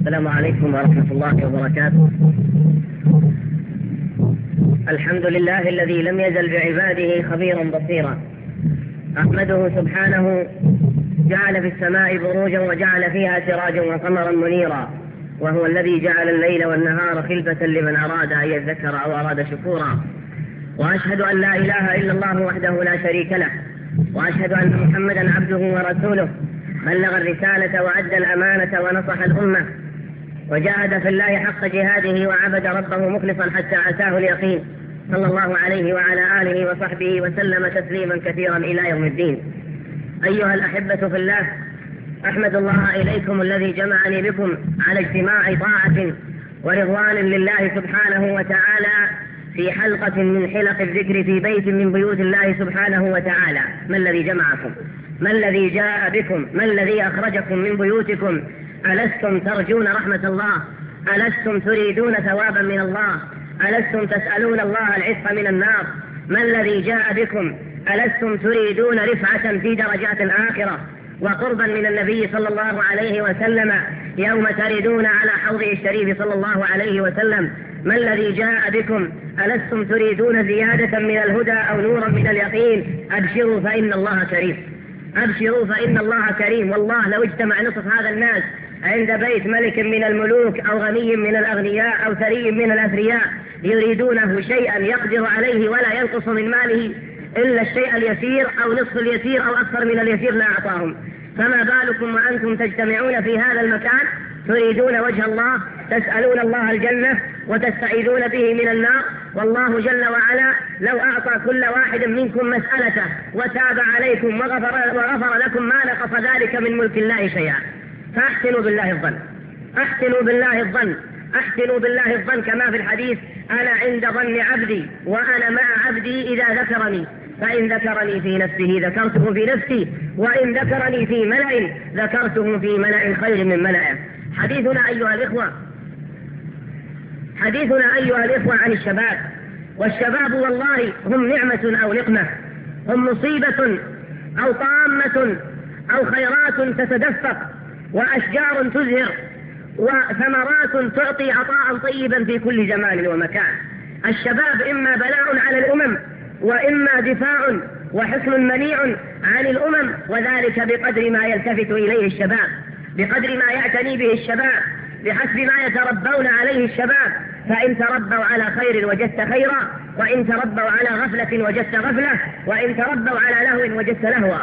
السلام عليكم ورحمة الله وبركاته. الحمد لله الذي لم يزل بعباده خبيرا بصيرا، أحمده سبحانه جعل في السماء بروجا وجعل فيها سراجا وقمرا منيرا، وهو الذي جعل الليل والنهار خلفة لمن أراد أن يذكر أو أراد شكورا. وأشهد أن لا إله إلا الله وحده لا شريك له، وأشهد أن محمدا عبده ورسوله بلغ الرسالة وأدى الأمانة ونصح الأمة وجاهد في الله حق جهاده وعبد ربه مخلصا حتى أتاه اليقين، صلى الله عليه وعلى آله وصحبه وسلم تسليما كثيرا إلى يوم الدين. أيها الأحبة في الله، أحمد الله إليكم الذي جمعني بكم على اجتماع طاعة ورضوان لله سبحانه وتعالى في حلقة من حلق الذكر في بيت من بيوت الله سبحانه وتعالى. ما الذي جمعكم؟ ما الذي جاء بكم؟ ما الذي أخرجكم من بيوتكم؟ ألستم ترجون رحمة الله؟ ألستم تريدون ثوابا من الله؟ ألستم تسألون الله العتق من النار؟ ما الذي جاء بكم؟ ألستم تريدون رفعة في درجات الآخرة وقربا من النبي صلى الله عليه وسلم يوم تردون على حوضه الشريف صلى الله عليه وسلم؟ ما الذي جاء بكم؟ ألستم تريدون زيادة من الهدى أو نورا من اليقين؟ أبشروا فإن الله كريم، أبشروا فإن الله كريم. والله لو اجتمع نصف هذا الناس عند بيت ملك من الملوك أو غني من الأغنياء أو ثري من الأثرياء يريدونه شيئا يقدر عليه ولا ينقص من ماله إلا الشيء اليسير أو نصف اليسير أو أكثر من اليسير لا أعطاهم، فما بالكم وأنتم تجتمعون في هذا المكان تريدون وجه الله، تسألون الله الجنة وتستعيذون به من النار. والله جل وعلا لو أعطى كل واحد منكم مسألته وتاب عليكم وغفر لكم ما نقص ذلك من ملك الله شيئا. فأحسنوا بالله الظن، أحسنوا بالله الظن، أحسنوا بالله الظن، كما في الحديث: أنا عند ظن عبدي وأنا مع عبدي إذا ذكرني، فإن ذكرني في نفسه ذكرته في نفسي، وإن ذكرني في ملأ ذكرته في ملأ خير من ملأه. حديثنا أيها الإخوة عن الشباب، والشباب والله هم نعمة أو نقمة، هم مصيبة أو طامة أو خيرات تتدفق وأشجار تزهر وثمرات تعطي عطاء طيبا في كل زمان ومكان. الشباب إما بلاء على الأمم وإما دفاع وحصن منيع عن الأمم، وذلك بقدر ما يلتفت إليه الشباب، بقدر ما يعتني به الشباب، بحسب ما يتربون عليه الشباب. فإن تربوا على خير وجدت خيرا، وإن تربوا على غفلة وجدت غفلة، وإن تربوا على لهو وجدت لهوا.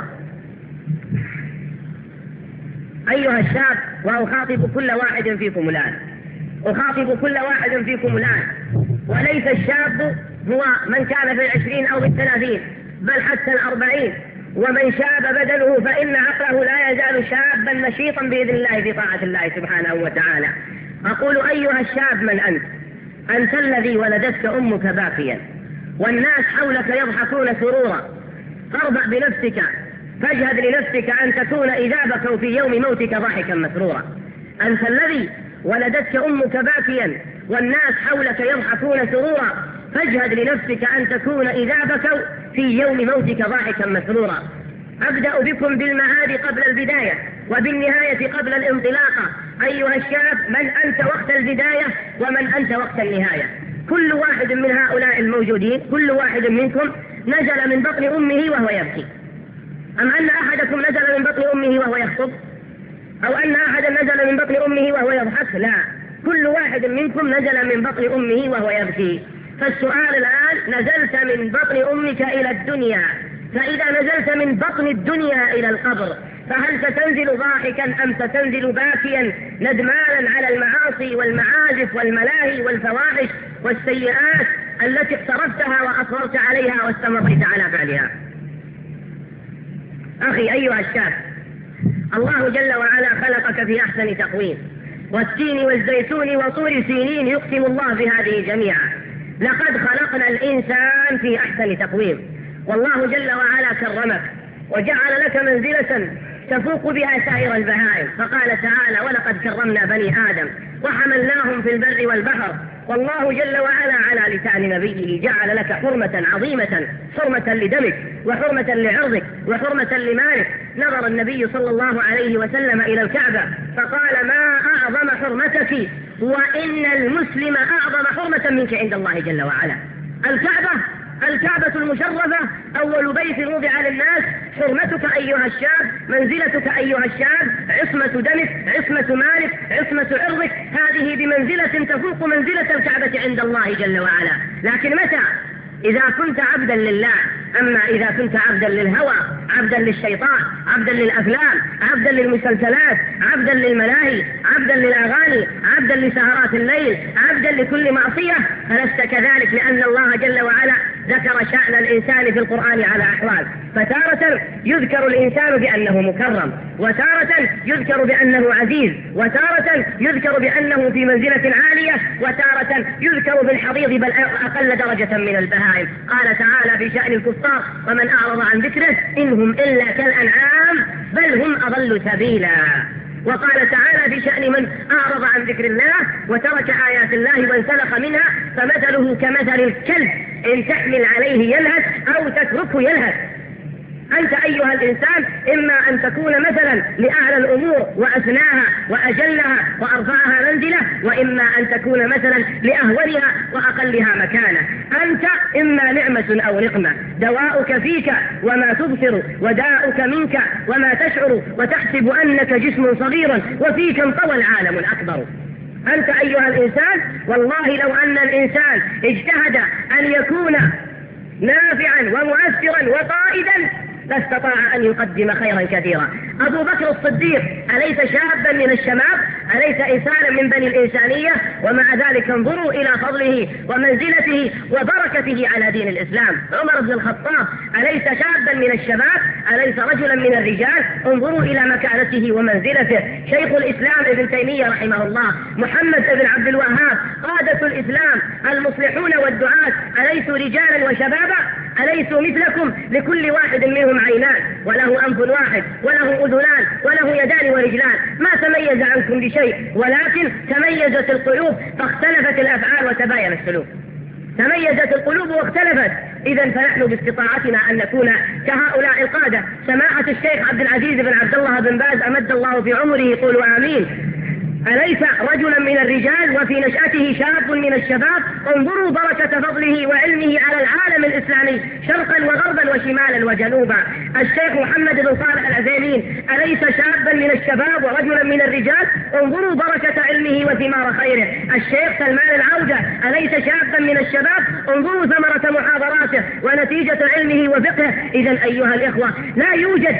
أيها الشاب، وأخاطب كل واحد فيكم الآن، أخاطب كل واحد فيكم الآن، وليس الشاب هو من كان في 20 أو 30 بل حتى 40. ومن شاب بدنه فإن عقله لا يزال شابا نشيطا بإذن الله في طاعة الله سبحانه وتعالى. أقول: أيها الشاب، من أنت؟ أنت الذي ولدتك أمك باكيا والناس حولك يضحكون سرورا، فاربع بنفسك، فاجهد لنفسك أن تكون إذا بكوا في يوم موتك ضحكا مسرورا. أنت الذي ولدتك أمك باكيا والناس حولك يضحكون سرورا، فاجهد لنفسك أن تكون إذا بكوا في يوم موتك ضاحكا مسرورا. أبدأ بكم بالمعاد قبل البداية وبالنهاية قبل الانطلاقة. أيها الشاب، من أنت وقت البداية ومن أنت وقت النهاية؟ كل واحد من هؤلاء الموجودين، كل واحد منكم نزل من بطن أمه وهو يبكي، أم أن أحدكم نزل من بطن أمه وهو يخطب، أو أن أحدا نزل من بطن أمه وهو يضحك؟ لا، كل واحد منكم نزل من بطن أمه وهو يبكي. فالسؤال الآن: نزلت من بطن أمك إلى الدنيا، فإذا نزلت من بطن الدنيا إلى القبر فهل ستنزل ضاحكا أم ستنزل باكيا ندمانا على المعاصي والمعازف والملاهي والفواحش والسيئات التي اقترفتها وأصررت عليها واستمرت على فعلها؟ أخي أيها الشاب، الله جل وعلا خلقك في أحسن تقويم، والتين والزيتون وطور سينين، يقسم الله بهذه جميعا. لقد خلقنا الإنسان في أحسن تقويم، والله جل وعلا كرمك وجعل لك منزلة تفوق بها سائر البهائم، فقال تعالى: ولقد كرمنا بني آدم وحملناهم في البر والبحر. والله جل وعلا على لسان نبيه جعل لك حرمة عظيمة، حرمة لدمك وحرمة لعرضك وحرمة لمالك، نظر النبي صلى الله عليه وسلم إلى الكعبة فقال: ما أعظم حرمتك، وإن المسلم أعظم حرمة منك عند الله جل وعلا. الكعبة المشرفة أول بيت وضع للناس، حرمتك أيها الشاب، منزلتك أيها الشاب، عصمة دمك، عصمة مالك، عصمة عرضك، هذه بمنزلة تفوق منزلة الكعبة عند الله جل وعلا. لكن متى؟ إذا كنت عبدا لله. أما إذا كنت عبدا للهوى، عبدا للشيطان، عبدا للأفلام، عبدا للمسلسلات، عبدا للملاهي، عبدا للأغاني، عبدا لسهرات الليل، عبدا لكل معصية، فلست كذلك، لأن الله جل وعلا ذكر شأن الإنسان في القرآن على أحوال، فتارة يذكر الإنسان بأنه مكرم، وتارة يذكر بأنه عزيز، وتارة يذكر بأنه في منزلة عالية، وتارة يذكر بالحضيض بل أقل درجة من البهائم. قال تعالى في شأن الكفار: ومن أعرض عن ذكره إنهم إلا كالأنعام بل هم أضل سبيلا. وقال تعالى في شأن من أعرض عن ذكر الله وترك آيات الله وانسلخ منها فمثله كمثل الكلب إن تحمل عليه يلهث أو تتركه يلهث. أنت أيها الإنسان إما أن تكون مثلا لأعلى الأمور وأسناها وأجلها وأرفعها منزلة، وإما أن تكون مثلا لأهونها وأقلها مكانة. أنت إما نعمة أو نقمة، دواؤك فيك وما تبصر، وداؤك منك وما تشعر، وتحسب أنك جسم صغير وفيك انطوى العالم الأكبر. أنت أيها الإنسان والله لو أن الإنسان اجتهد أن يكون نافعا ومؤثرا وقائدا لاستطاع أن يقدم خيرا كثيرا. أبو بكر الصديق أليس شابا من الشباب؟ أليس إنسانا من بني الإنسانية؟ ومع ذلك انظروا إلى فضله ومنزلته وبركته على دين الإسلام. عمر بن الخطاب أليس شابا من الشباب؟ أليس رجلا من الرجال؟ انظروا إلى مكانته ومنزلته. شيخ الإسلام ابن تيمية رحمه الله، محمد بن عبد الوهاب، قادة الإسلام المصلحون والدعاة أليسوا رجالا وشبابا؟ أليسوا مثلكم؟ لكل واحد منهم عينان وله أنف واحد وله أذنان وله يدان ورجلان، ما تميز عنكم بشيء، ولكن تميزت القلوب فاختلفت الأفعال وتباين السلوك. تميزت القلوب واختلفت. إذن فنحن باستطاعتنا أن نكون كهؤلاء القادة. سماحة الشيخ عبد العزيز بن عبد الله بن باز أمد الله في عمره، قولوا آمين، أليس رجلا من الرجال وفي نشأته شاب من الشباب؟ انظروا بركة فضله وعلمه على العالم الإسلامي شرقا وغربا وشمالا وجنوبا. الشيخ محمد بن صالح العثيمين أليس شابا من الشباب ورجلا من الرجال؟ انظروا بركة علمه وثمار خيره. الشيخ سلمان العودة أليس شابا من الشباب؟ انظروا ثمرة محاضراته ونتيجة علمه وفقهه. إذن أيها الإخوة لا يوجد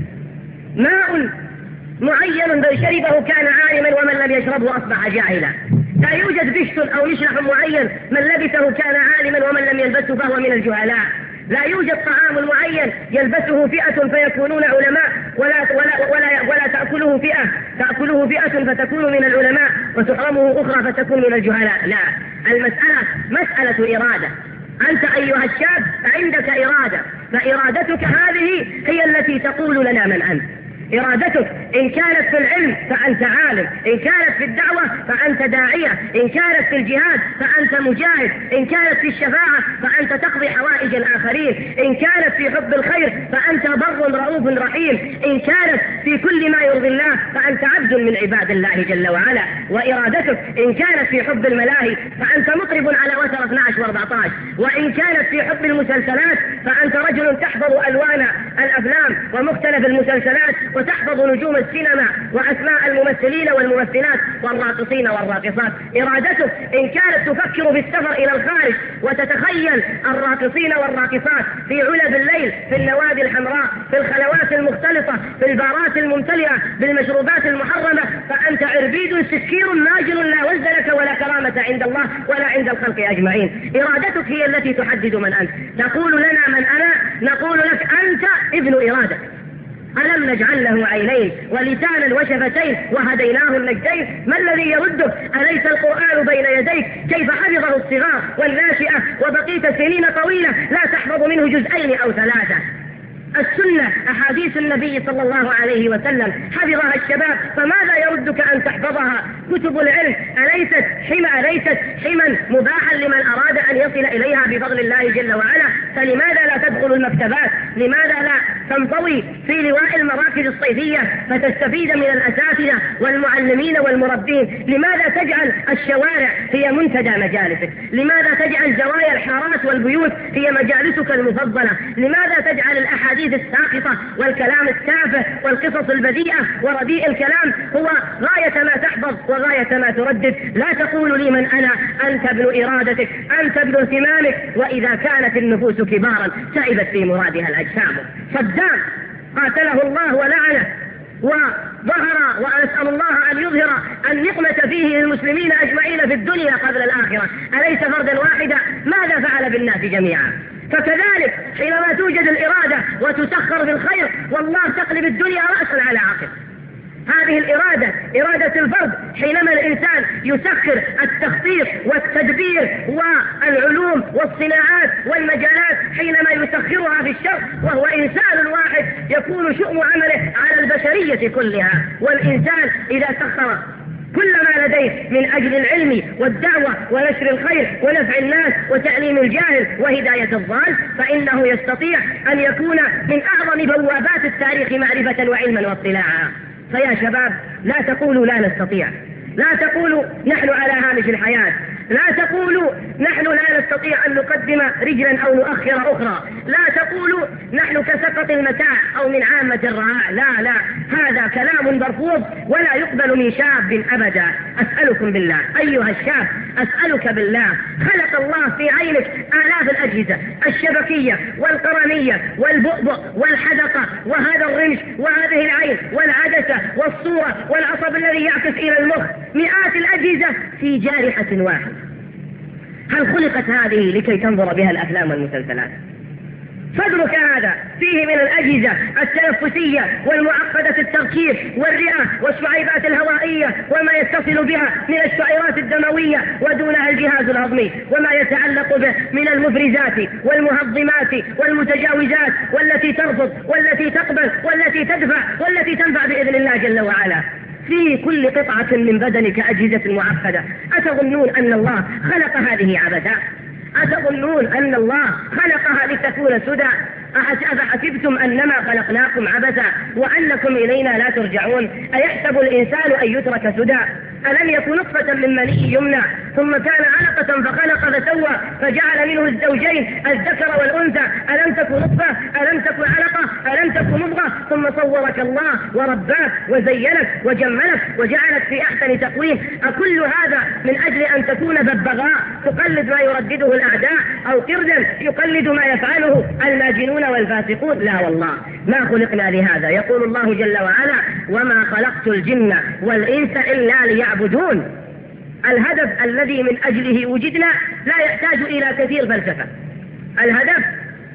ماء معين بل شربه كان عالما ومن لم يشربه أصبح جاهلا. لا يوجد بشت أو مشرح معين من لبسه كان عالما ومن لم يلبسه فهو من الجهلاء. لا يوجد طعام معين يلبسه فئة فيكونون علماء ولا تأكله فئة فتكون من العلماء وتحرمه أخرى فتكون من الجهلاء. لا، المسألة مسألة إرادة. أنت أيها الشاب عندك إرادة، فإرادتك هذه هي التي تقول لنا من أنت. إرادتك إن كانت في العلم فأنت عالم، إن كانت في الدعوة فأنت داعية، إن كانت في الجهاد فأنت مجاهد، إن كانت في الشفاعة فأنت تقضي حوائج الآخرين، إن كانت في حب الخير فأنت بر رؤوف رحيم، إن كانت في كل ما يرضي الله فأنت عبد من عباد الله جل وعلا. وإرادتك إن كانت في حب الملاهي فأنت مطرب على وتر 12 و14، وإن كانت في حب المسلسلات فأنت رجل تحفظ ألوان الأفلام ومختلف المسلسلات وتحفظ نجوم السينما وأسماء الممثلين والممثلات والراقصين والراقصات. إرادتك إن كانت تفكر بالسفر إلى الخارج وتتخيل الراقصين والراقصات في علب الليل، في النوادي الحمراء، في الخلوات المختلطة، في البارات الممتلئة بالمشروبات المحرمة، فأنت عربيد سكير ناجل لا وزن لك ولا كرامة عند الله ولا عند الخلق أجمعين. إرادتك هي التي تحدد من أنت. تقول لنا من أنا؟ نقول لك أنت ابن إرادة. ألم نجعل له عينين ولسانا وشفتين وهديناه النجدين؟ ما الذي يردك؟ أليس القرآن بين يديك؟ كيف حفظه الصغار والناشئة وبقيت سنين طويلة لا تحفظ منه جزئين أو 3؟ السنة أحاديث النبي صلى الله عليه وسلم حفظها الشباب، فماذا يردك أن تحفظها؟ كتب العلم أليست حما مباحا لمن أراد أن يصل إليها بفضل الله جل وعلا؟ فلماذا لا تدخل المكتبات؟ لماذا لا تنطوي في لواء المراكز الصيفية فتستفيد من الأساتذة والمعلمين والمربين؟ لماذا تجعل الشوارع هي منتدى مجالسك؟ لماذا تجعل زوايا الحارات والبيوت هي مجالسك المفضلة؟ لماذا تجعل الأحاديث الساقطة والكلام التافه والقصص البذيئة ورديء الكلام هو غاية ما تحفظ وغاية ما تردد؟ لا تقول لي من أنا، أنت ابن إرادتك، أنت ابن اهتمامك. وإذا كانت النفوس كبارا تعبت في مرادها الأجسام. صدام قاتله الله ولعنه وظهر، وأسأل الله أن يظهر النقمة فيه للمسلمين أجمعين في الدنيا قبل الآخرة، أليس فردا واحدا؟ ماذا فعل بالناس جميعا؟ فكذلك حينما توجد الإرادة وتسخر بالخير والله تقلب الدنيا رأسا على عقب. هذه الإرادة إرادة الفرد، حينما الإنسان يسخر التخطيط والتدبير والعلوم والصناعات والمجالات، حينما يسخرها في الشر وهو إنسان واحد يكون شؤم عمله على البشرية كلها. والإنسان إذا سخر كل ما لديه من أجل العلم والدعوة ونشر الخير ونفع الناس وتعليم الجاهل وهداية الضال، فإنه يستطيع أن يكون من أعظم بوابات التاريخ معرفة وعلما واطلاعا. فيا شباب، لا تقولوا لا نستطيع، لا تقولوا نحن على هامش الحياة، لا تقولوا نحن لا نستطيع أن نقدم رجلا أو نؤخر أخرى، لا تقولوا نحن كسقط المتاع أو من عامة الرعاع. لا لا، هذا كلام مرفوض ولا يقبل من شاب أبدا. أسألكم بالله أيها الشاب، أسألك بالله، خلق الله في عينك آلاف الأجهزة الشبكية والقرنية والبؤبؤ والحدقة وهذا الرمش وهذه العين والعدسة والصورة والعصب الذي يعكس إلى المخ، مئات الأجهزة في جارحة واحدة. هل خلقت هذه لكي تنظر بها الأفلام والمسلسلات؟ صدرك هذا فيه من الأجهزة التنفسية والمعقدة التركيب والرئة والشعيبات الهوائية وما يتصل بها من الشعيرات الدموية ودونها الجهاز الهضمي وما يتعلق به من المفرزات والمهضمات والمتجاوزات، والتي ترفض والتي تقبل والتي تدفع والتي تنفع بإذن الله جل وعلا. في كل قطعة من بدنك أجهزة معقدة. أتظنون أن الله خلق هذه عبثا؟ أتظنون أن الله خلقها لتكون سدى؟ أفحسبتم أنما خلقناكم عبثا وأنكم إلينا لا ترجعون؟ أيحسب الإنسان أن يترك سدى؟ ألم يكن نطفة من مني يمنى ثم كان علقة فخلق فسوى فجعل منه الزوجين الذكر والأنثى؟ ألم تكن نطفة؟ ألم تكن علقة؟ ألم تكن مضغة؟ ثم صورك الله ورباك وزينك وجملك وجعلك في أحسن تقويم. أكل هذا من أجل أن تكون ببغاء تقلد ما يردده الأعداء، أو قردا يقلد ما يفعله الماجنون والفاسقون؟ لا والله، ما خلقنا لهذا. يقول الله جل وعلا: وما خلقت الجن والإنس إلا ليعبدون. الهدف الذي من أجله وجدنا لا يحتاج إلى كثير فلسفة. الهدف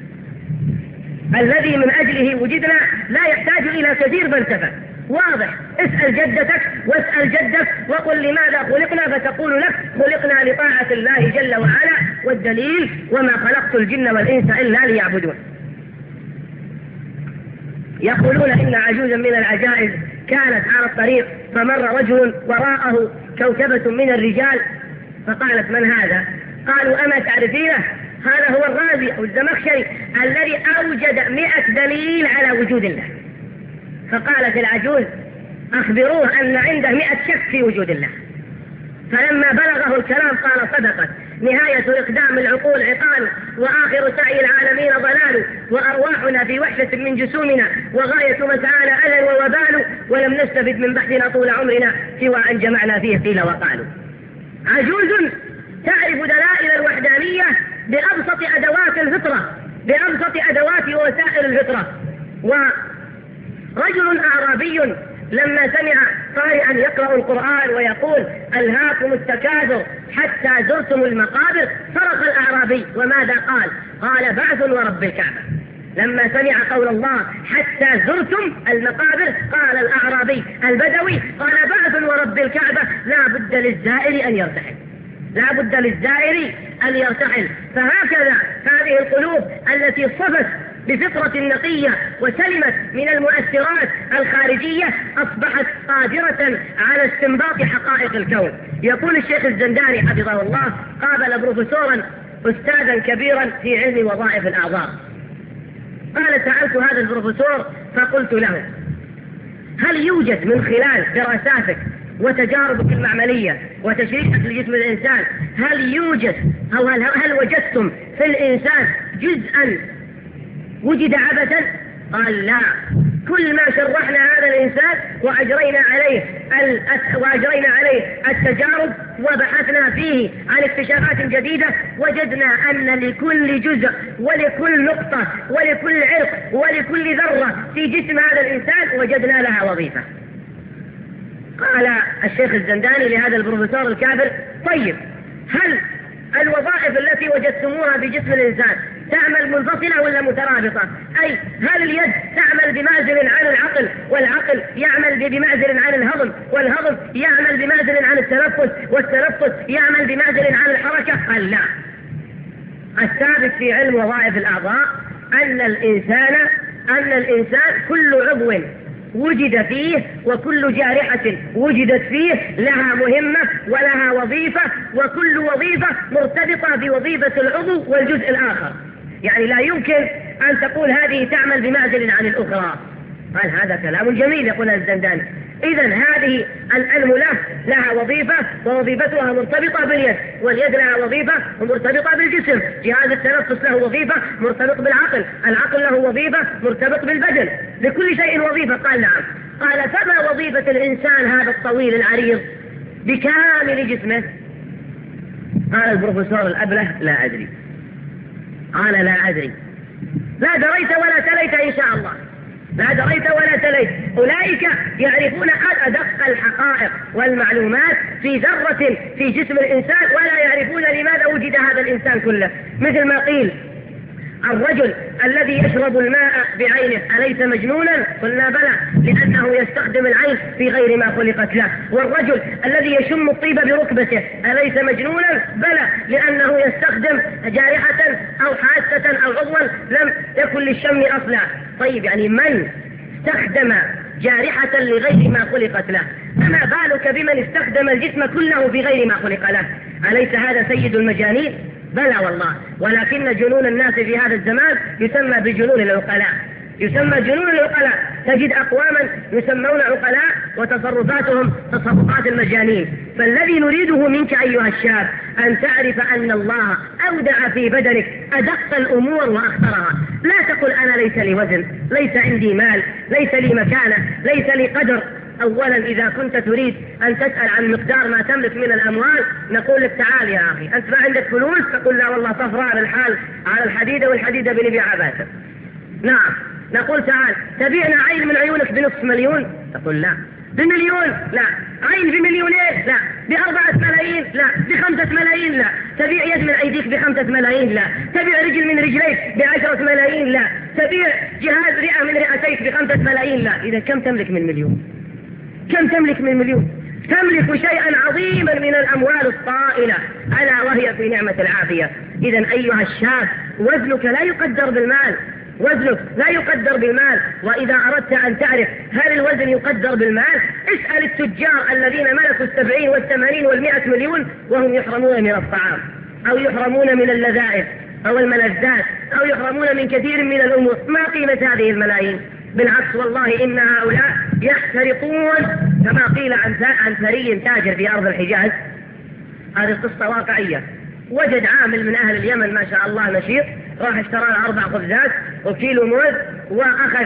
الذي من أجله وجدنا لا يحتاج إلى كثير فلسفة، واضح. اسأل جدتك واسأل جدك وقل لماذا خلقنا، فتقول لك خلقنا لطاعة الله جل وعلا، والدليل: وما خلقت الجن والإنس إلا ليعبدون. يقولون إن عجوزا من العجائز كانت على الطريق فمر رجل وراءه كوكبة من الرجال، فقالت: من هذا؟ قالوا: أما تعرفينه؟ هذا هو الرازي أو الزمخشري الذي أوجد 100 دليل على وجود الله. فقالت العجوز: أخبروه أن عنده 100 شك في وجود الله. فلما بلغه الكلام قال: صدقت، نهاية إقدام العقول عقال، وآخر سعي العالمين ضلال، وأرواحنا في وحشة من جسومنا، وغاية مسعانا أذى ووبال، ولم نستفد من بحثنا طول عمرنا سوى أن جمعنا فيه قيل وقالوا. عجوز تعرف دلائل الوحدانية بأبسط أدوات الفطرة، بأبسط أدوات ووسائل الفطرة. ورجل أعرابي لما سمع قارئا يقرأ القرآن ويقول: ألهاكم التكاثر حتى زرتم المقابر، صرخ الأعرابي. وماذا قال؟ قال: بعث ورب الكعبة. لما سمع قول الله حتى زرتم المقابر قال الأعرابي البدوي: قال: بعث ورب الكعبة، لا بد للزائر أن يرتحل، لا بد للزائر أن يرتحل. فهكذا هذه القلوب التي صفت بفطرة نقية وسلمت من المؤثرات الخارجية أصبحت قادرة على استنباط حقائق الكون. يقول الشيخ الزنداني حفظه الله: قابل بروفيسورا أستاذا كبيرا في علم وظائف الأعضاء، قال سألت هذا البروفيسور فقلت له هل يوجد من خلال دراساتك وتجاربك المعملية وتشريحك لجسم الإنسان هل يوجد أو هل وجدتم في الإنسان جزءا وجد عبثا؟ قال لا، كل ما شرحنا هذا الإنسان وأجرينا عليه التجارب وبحثنا فيه عن اكتشافات جديدة وجدنا أن لكل جزء ولكل نقطة ولكل عرق ولكل ذرة في جسم هذا الإنسان وجدنا لها وظيفة. قال الشيخ الزنداني لهذا البروفيسور الكافر طيب هل الوظائف التي وجدتموها بجسم الإنسان تعمل منفصلة ولا مترابطة؟ أي هل اليد تعمل بمعزل عن العقل والعقل يعمل بمعزل عن الهضم والهضم يعمل بمعزل عن التنفس والتنفس يعمل بمعزل عن الحركة؟ قال لا، الثابت في علم وظائف الأعضاء أن الإنسان كل عضو وجد فيه وكل جارحة وجدت فيه لها مهمة ولها وظيفة وكل وظيفة مرتبطة بوظيفة العضو والجزء الآخر، يعني لا يمكن أن تقول هذه تعمل بمعزل عن الأخرى. قال هذا كلام جميل يقول الزنداني، إذن هذه الأنملة لها وظيفة ووظيفتها مرتبطة باليد، واليد لها وظيفة ومرتبطة بالجسم، جهاز التنفس له وظيفة مرتبط بالعقل، العقل له وظيفة مرتبط بالبدن، لكل شيء وظيفة. قال نعم. قال فما وظيفة الإنسان هذا الطويل العريض بكامل جسمه؟ قال البروفيسور الأبله لا أدري. قال لا أدري، لا دريت ولا تليت إن شاء الله، لا دريت ولا تليت. أولئك يعرفون أدق الحقائق والمعلومات في ذرة في جسم الإنسان ولا يعرفون لماذا وجد هذا الإنسان كله. مثل ما قيل الرجل الذي يشرب الماء بعينه أليس مجنونا؟ قلنا بلى، لأنه يستخدم العين في غير ما خلقت له. والرجل الذي يشم الطيب بركبته أليس مجنونا؟ بلى، لأنه يستخدم جارحة أو حاسة أو عضوا لم يكن للشم أصلا. طيب يعني من استخدم جارحة لغير ما خلقت له، فما بالك بمن استخدم الجسم كله في غير ما خلق له؟ أليس هذا سيد المجانين؟ بلى والله، ولكن جنون الناس في هذا الزمان يسمى بجنون العقلاء، يسمى جنون العقلاء. تجد أقواما يسمون عقلاء وتصرفاتهم تصرفات المجانين. فالذي نريده منك أيها الشاب أن تعرف أن الله أودع في بدنك أدق الأمور وأخطرها. لا تقل أنا ليس لي وزن، ليس عندي مال، ليس لي مكانة، ليس لي قدر. أولا إذا كنت تريد أن تسأل عن مقدار ما تملك من الأموال نقول لك تعال يا أخي، أنت ما عندك فلوس؟ تقول لا والله صفراء على الحال على الحديدة والحديدة بنبيعها باسم. نعم. نقول تعال تبيعنا عين من عيونك بنصف مليون؟ تقول لا. بمليون؟ لا. عين بمليونين؟ لا. ب4 ملايين؟ لا. ب5 ملايين؟ لا. تبيع يد من أيديك ب5 ملايين؟ لا. تبيع رجل من رجليك ب10 ملايين؟ لا. تبيع جهاز رئة من رئتيك ب5 ملايين؟ لا. إذا كم تملك من مليون؟ كم تملك من مليون؟ تملك شيئا عظيما من الأموال الطائلة ألا وهي في نعمة العافية. إذن أيها الشاب وزنك لا يقدر بالمال، وزنك لا يقدر بالمال. وإذا أردت أن تعرف هل الوزن يقدر بالمال اسأل التجار الذين ملكوا 70 و80 و100 مليون وهم يحرمون من الطعام أو يحرمون من اللذائذ أو الملذات أو يحرمون من كثير من الأمور. ما قيمة هذه الملايين؟ بالعكس والله إن هؤلاء يحترقون كما قيل عن ثري تاجر في أرض الحجاز. هذه قصة واقعية. وجد عامل من أهل اليمن ما شاء الله نشيط، راح اشترى 4 خبزات وكيلو موز وأخذ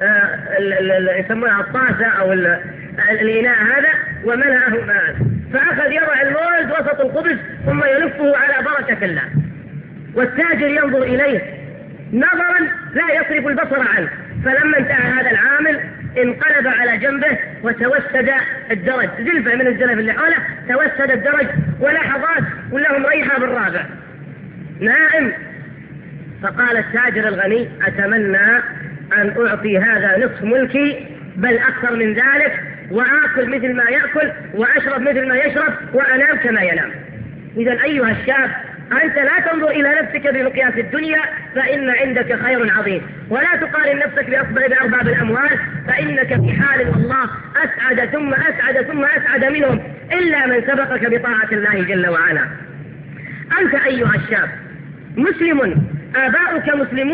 يسمونها الطاسة أو الإناء هذا وملأه ماء، فأخذ يضع الموز وسط الخبز ثم يلفه على بركة الله، والتاجر ينظر إليه نظرا لا يصرف البصر عنه. فلما انتهى هذا العامل انقلب على جنبه وتوسد الدرج، زلفة من الزلف اللي حوله، توسد الدرج ولحظات ولهم ريحة بالرابع نائم. فقال التاجر الغني أتمنى أن أعطي هذا نصف ملكي بل أكثر من ذلك، وآكل مثل ما يأكل وأشرب مثل ما يشرب وأنام كما ينام. إذن أيها الشاب أنت لا تنظر إلى نفسك بمقياس الدنيا فإن عندك خير عظيم، ولا تقارن نفسك بأرباب الأموال فإنك في حال والله أسعد ثم أسعد ثم أسعد منهم إلا من سبقك بطاعة الله جل وعلا. أنت أيها الشاب مسلم، آباؤك مسلمون،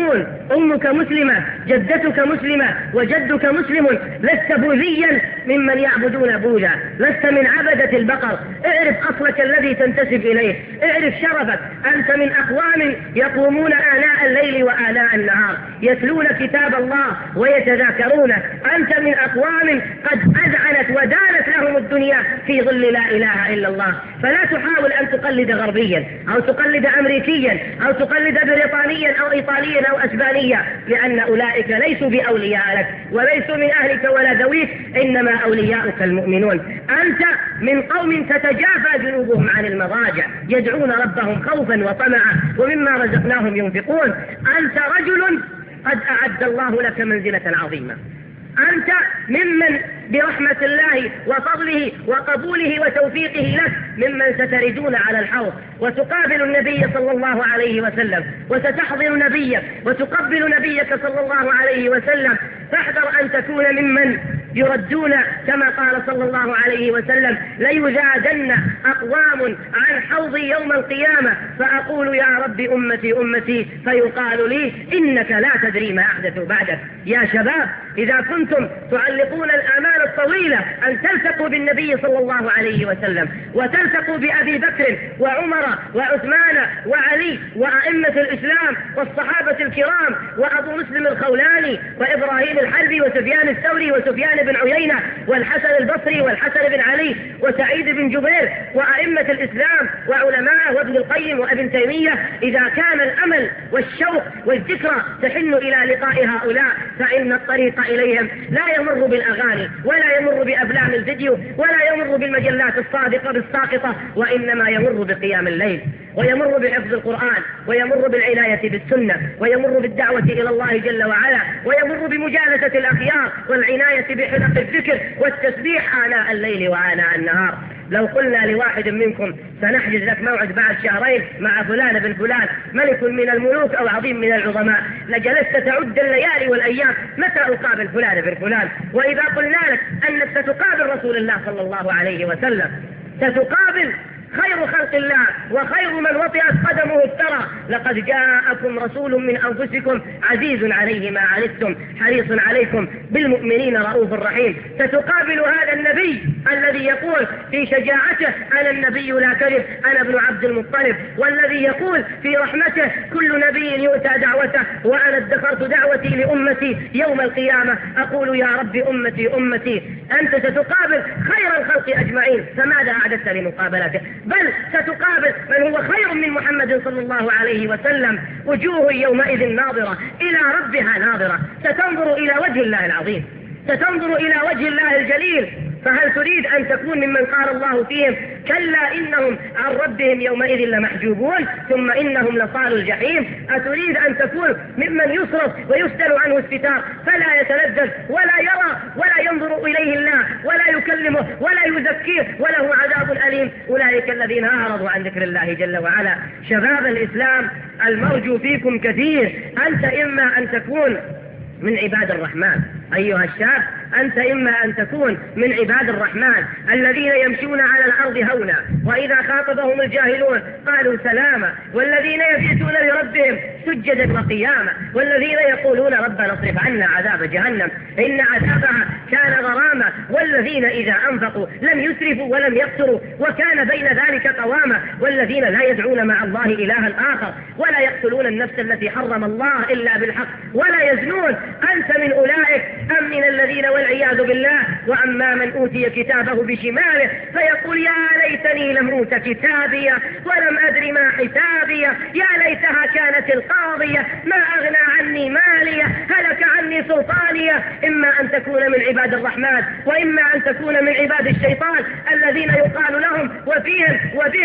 أمك مسلمة، جدتك مسلمة، وجدك مسلم، لست بوذيا ممن يعبدون بوذا، لست من عبدة البقر. اعرف أصلك الذي تنتسب إليه، اعرف شرفك. أنت من أقوام يقومون آناء الليل وآناء النهار يتلون كتاب الله ويتذاكرونه. أنت من أقوام قد أذعنت ودانت لهم الدنيا في ظل لا إله إلا الله. فلا تحاول أن تقلد غربيا أو تقلد أمريكيا أو تقلد بريطانيا أو إيطاليا أو أسبانيا، لأن أولئك ليسوا بأولياء لك وليسوا من أهلك ولا ذويك، إنما أولياؤك المؤمنون. أنت من قوم تتجافى جنوبهم عن المضاجع يدعون ربهم خوفا وطمعا ومما رزقناهم ينفقون. أنت رجل قد أعد الله لك منزلة عظيمة. أنت ممن برحمة الله وفضله وقبوله وتوفيقه لك ممن ستردون على الحوض وتقابل النبي صلى الله عليه وسلم وستحضر نبيك وتقبل نبيك صلى الله عليه وسلم. فاحذر أن تكون ممن يردون كما قال صلى الله عليه وسلم: ليزادن أقوام عن حوضي يوم القيامة فأقول يا رب أمتي أمتي، فيقال لي إنك لا تدري ما أحدث بعدك. يا شباب، إذا كنتم تعلقون الآمال الطويلة أن تلتقوا بالنبي صلى الله عليه وسلم وتلتقوا بأبي بكر وعمر وعثمان وعلي وأئمة الإسلام والصحابة الكرام وأبو مسلم الخولاني وإبراهيم الحربي وسفيان الثوري وسفيان بن عيينة والحسن البصري والحسن بن علي وسعيد بن جبير وأئمة الإسلام وعلماء وابن القيم وابن تيمية، إذا كان الأمل والشوق والذكرى تحن إلى لقاء هؤلاء فإن الطريق إليهم لا يمر بالأغاني ولا يمر بأفلام الفيديو ولا يمر بالمجلات الصادقة بالساقطة، وإنما يمر بقيام الليل ويمر بحفظ القرآن ويمر بالعناية بالسنة ويمر بالدعوة إلى الله جل وعلا ويمر بمجالسة الأخيار والعناية بحلق الذكر والتسبيح آناء الليل وآناء النهار. لو قلنا لواحد منكم سنحجز لك موعد بعد شهرين مع فلان بن فلان ملك من الملوك أو عظيم من العظماء، لجلست تعد الليالي والأيام متى أقابل فلان بن فلان. وإذا قلنا لك أنك ستقابل رسول الله صلى الله عليه وسلم، ستقابل خير خلق الله وخير من وطئت قدمه الثرى، لقد جاءكم رسول من أنفسكم عزيز عليه ما عنتم حريص عليكم بالمؤمنين رؤوف رحيم. ستقابل هذا النبي الذي يقول في شجاعته: أنا النبي لا كذب، أنا ابن عبد المطلب، والذي يقول في رحمته: كل نبي يؤتى دعوته وأنا ادخرت دعوتي لأمتي يوم القيامة أقول يا رب أمتي أمتي. أنت ستقابل خير الخلق أجمعين، فماذا أعددت لمقابلته؟ بل ستقابل من هو خير من محمد صلى الله عليه وسلم. وجوه يومئذ ناظرة إلى ربها ناظرة، ستنظر إلى وجه الله العظيم، ستنظر إلى وجه الله الجليل. فهل تريد أن تكون ممن قال الله فيهم: كلا إنهم عن ربهم يومئذ لمحجوبون ثم إنهم لصالوا الجحيم؟ أتريد أن تكون ممن يصرف ويستر عنه الستار فلا يتلذذ ولا يرى ولا ينظر إليه الله ولا يكلمه ولا يزكيه وله عذاب أليم؟ أولئك الذين أعرضوا عن ذكر الله جل وعلا. شباب الإسلام، المرجو فيكم كثير. أنت إما أن تكون من عباد الرحمن أيها الشاب، أنت إما أن تكون من عباد الرحمن الذين يمشون على الأرض هونا وإذا خاطبهم الجاهلون قالوا سلاما، والذين يبيتون لربهم سجدا وقياما، والذين يقولون ربنا اصرف عنا عذاب جهنم إن عذابها كان غراما، والذين إذا أنفقوا لم يسرفوا ولم يقتروا وكان بين ذلك قواما، والذين لا يدعون مع الله إلها آخر ولا يقتلون النفس التي حرم الله إلا بالحق ولا يزنون. أنت من أولئك أم من الذين والعياذ بالله؟ وأما من أوتي كتابه بشماله فيقول يا ليتني لم أوت كتابيه ولم أدر ما حسابيه يا ليتها كانت القاضية ما أغنى عني ماليه هلك عني سلطانيه. إما أن تكون من عباد الرحمن وإما أن تكون من عباد الشيطان الذين يقال لهم وفيهم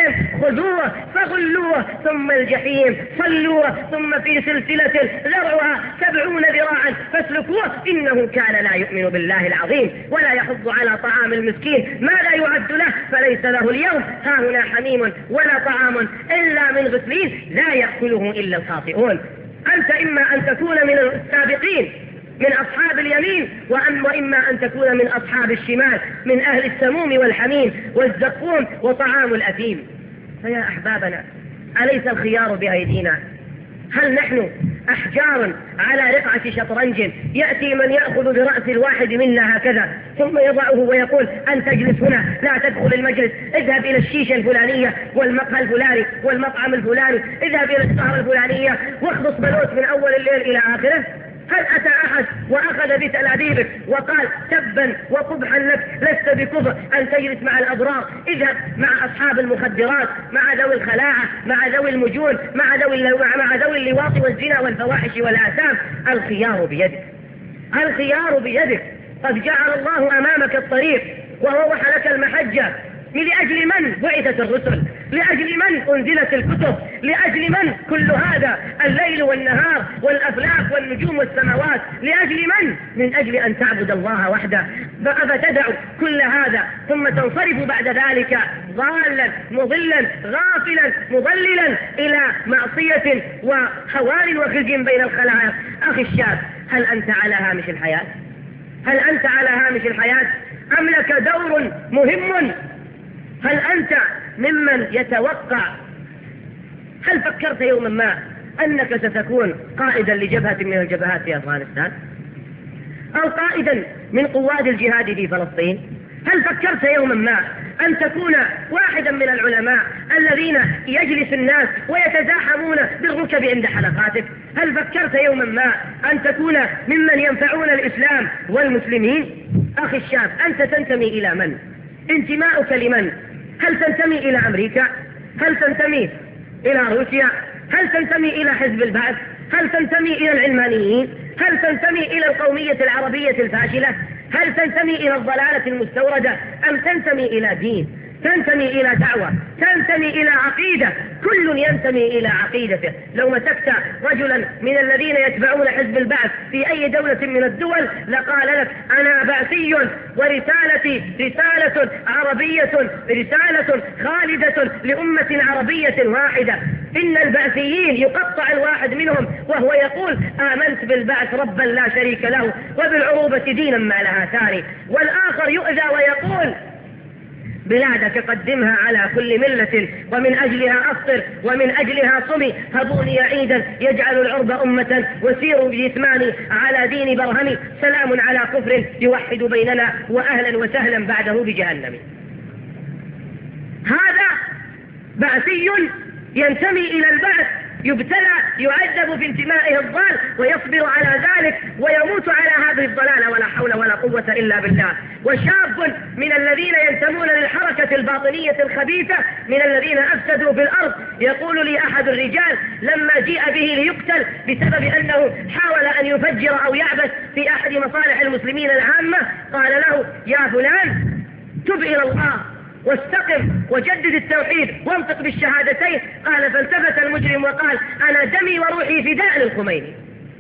خذوه فغلوه ثم الجحيم صلوه ثم في سلسلة ذرعها 70 ذراعا فاسلكوه إنه كان لا يؤمن بالله العظيم ولا يحض على طعام المسكين ما لا يعد له فليس له اليوم هاهنا حميم ولا طعام إلا من غسلين لا يأكله إلا الخاطئون. أنت إما أن تكون من السابقين من أصحاب اليمين وإما أن تكون من أصحاب الشمال من أهل السموم والحميم والزقوم وطعام الأثيم. فيا أحبابنا، أليس الخيار بأيدينا؟ هل نحن أحجار على رقعة شطرنج، يأتي من يأخذ برأس الواحد منا هكذا ثم يضعه ويقول أنت اجلس هنا، لا تدخل المجلس، اذهب إلى الشيشة الفلانية والمقهى الفلاني والمطعم الفلاني، اذهب إلى السهرة الفلانية واخلص بلوت من أول الليل إلى آخره. هل أتى أحد وأخذ بتلابيبك وقال تبا وقبحا لك، لست بكفر أن تجلس مع الأبرار، اذهب مع أصحاب المخدرات، مع ذوي الخلاعة، مع ذوي المجون، مع ذوي اللواط والزنا والفواحش والآثام؟ الخيار بيدك، الخيار بيدك. قد جعل الله أمامك الطريق ووضح لك المحجة. لأجل من بعثت الرسل؟ لأجل من أنزلت الكتب؟ لأجل من كل هذا الليل والنهار والأفلاك والنجوم والسماوات؟ لأجل من أجل أن تعبد الله وحده. أفتدع كل هذا ثم تنصرف بعد ذلك ضالا مضلا غافلا مضللا إلى معصية وحوال وخزي بين الخلائق؟ أخي الشاب، هل أنت على هامش الحياة؟ هل أنت على هامش الحياة أم لك دور مهم؟ هل أنت ممن يتوقع؟ هل فكرت يوما ما أنك ستكون قائدا لجبهة من الجبهات في أفغانستان أو قائدا من قوات الجهاد في فلسطين؟ هل فكرت يوما ما أن تكون واحدا من العلماء الذين يجلس الناس ويتزاحمون بالركب عند حلقاتك؟ هل فكرت يوما ما أن تكون ممن ينفعون الإسلام والمسلمين؟ أخي الشاب، أنت تنتمي إلى من؟ انتماؤك لمن؟ هل تنتمي إلى أمريكا؟ هل تنتمي إلى روسيا؟ هل تنتمي إلى حزب البعث؟ هل تنتمي إلى العلمانيين؟ هل تنتمي إلى القومية العربية الفاشلة؟ هل تنتمي إلى الضلالة المستوردة أم تنتمي إلى دين؟ تنتمي إلى دعوة؟ تنتمي إلى عقيدة؟ كل ينتمي إلى عقيدته. لو مسكت رجلا من الذين يتبعون حزب البعث في أي دولة من الدول لقال لك أنا بعثي ورسالتي رسالة عربية، رسالة خالدة لأمة عربية واحدة. إن البعثيين يقطع الواحد منهم وهو يقول آمنت بالبعث ربا لا شريك له وبالعروبة دينا ما لها ثاني، والآخر يؤذى ويقول بلادك قدمها على كل ملة ومن أجلها أفطر ومن أجلها صمي، هبوني عيدا يجعل العرب أمة وسيروا بجثماني على دين برهمي، سلام على كفر يوحد بيننا وأهلا وسهلا بعده بجهنم. هذا بعثي ينتمي إلى البعث، يبتلى يعذب في انتمائه الضال ويصبر على ذلك ويموت على هذه الضلالة ولا حول ولا قوة إلا بالله. وشاب من الذين ينتمون للحركة الباطنية الخبيثة من الذين أفسدوا في الأرض يقول لي أحد الرجال لما جيء به ليقتل بسبب أنه حاول أن يفجر أو يعبث في أحد مصالح المسلمين العامة، قال له يا فلان تب إلى الله واستقم وجدد التوحيد وانطق بالشهادتين. قال فالتفت المجرم وقال أنا دمي وروحي فداء للخميني.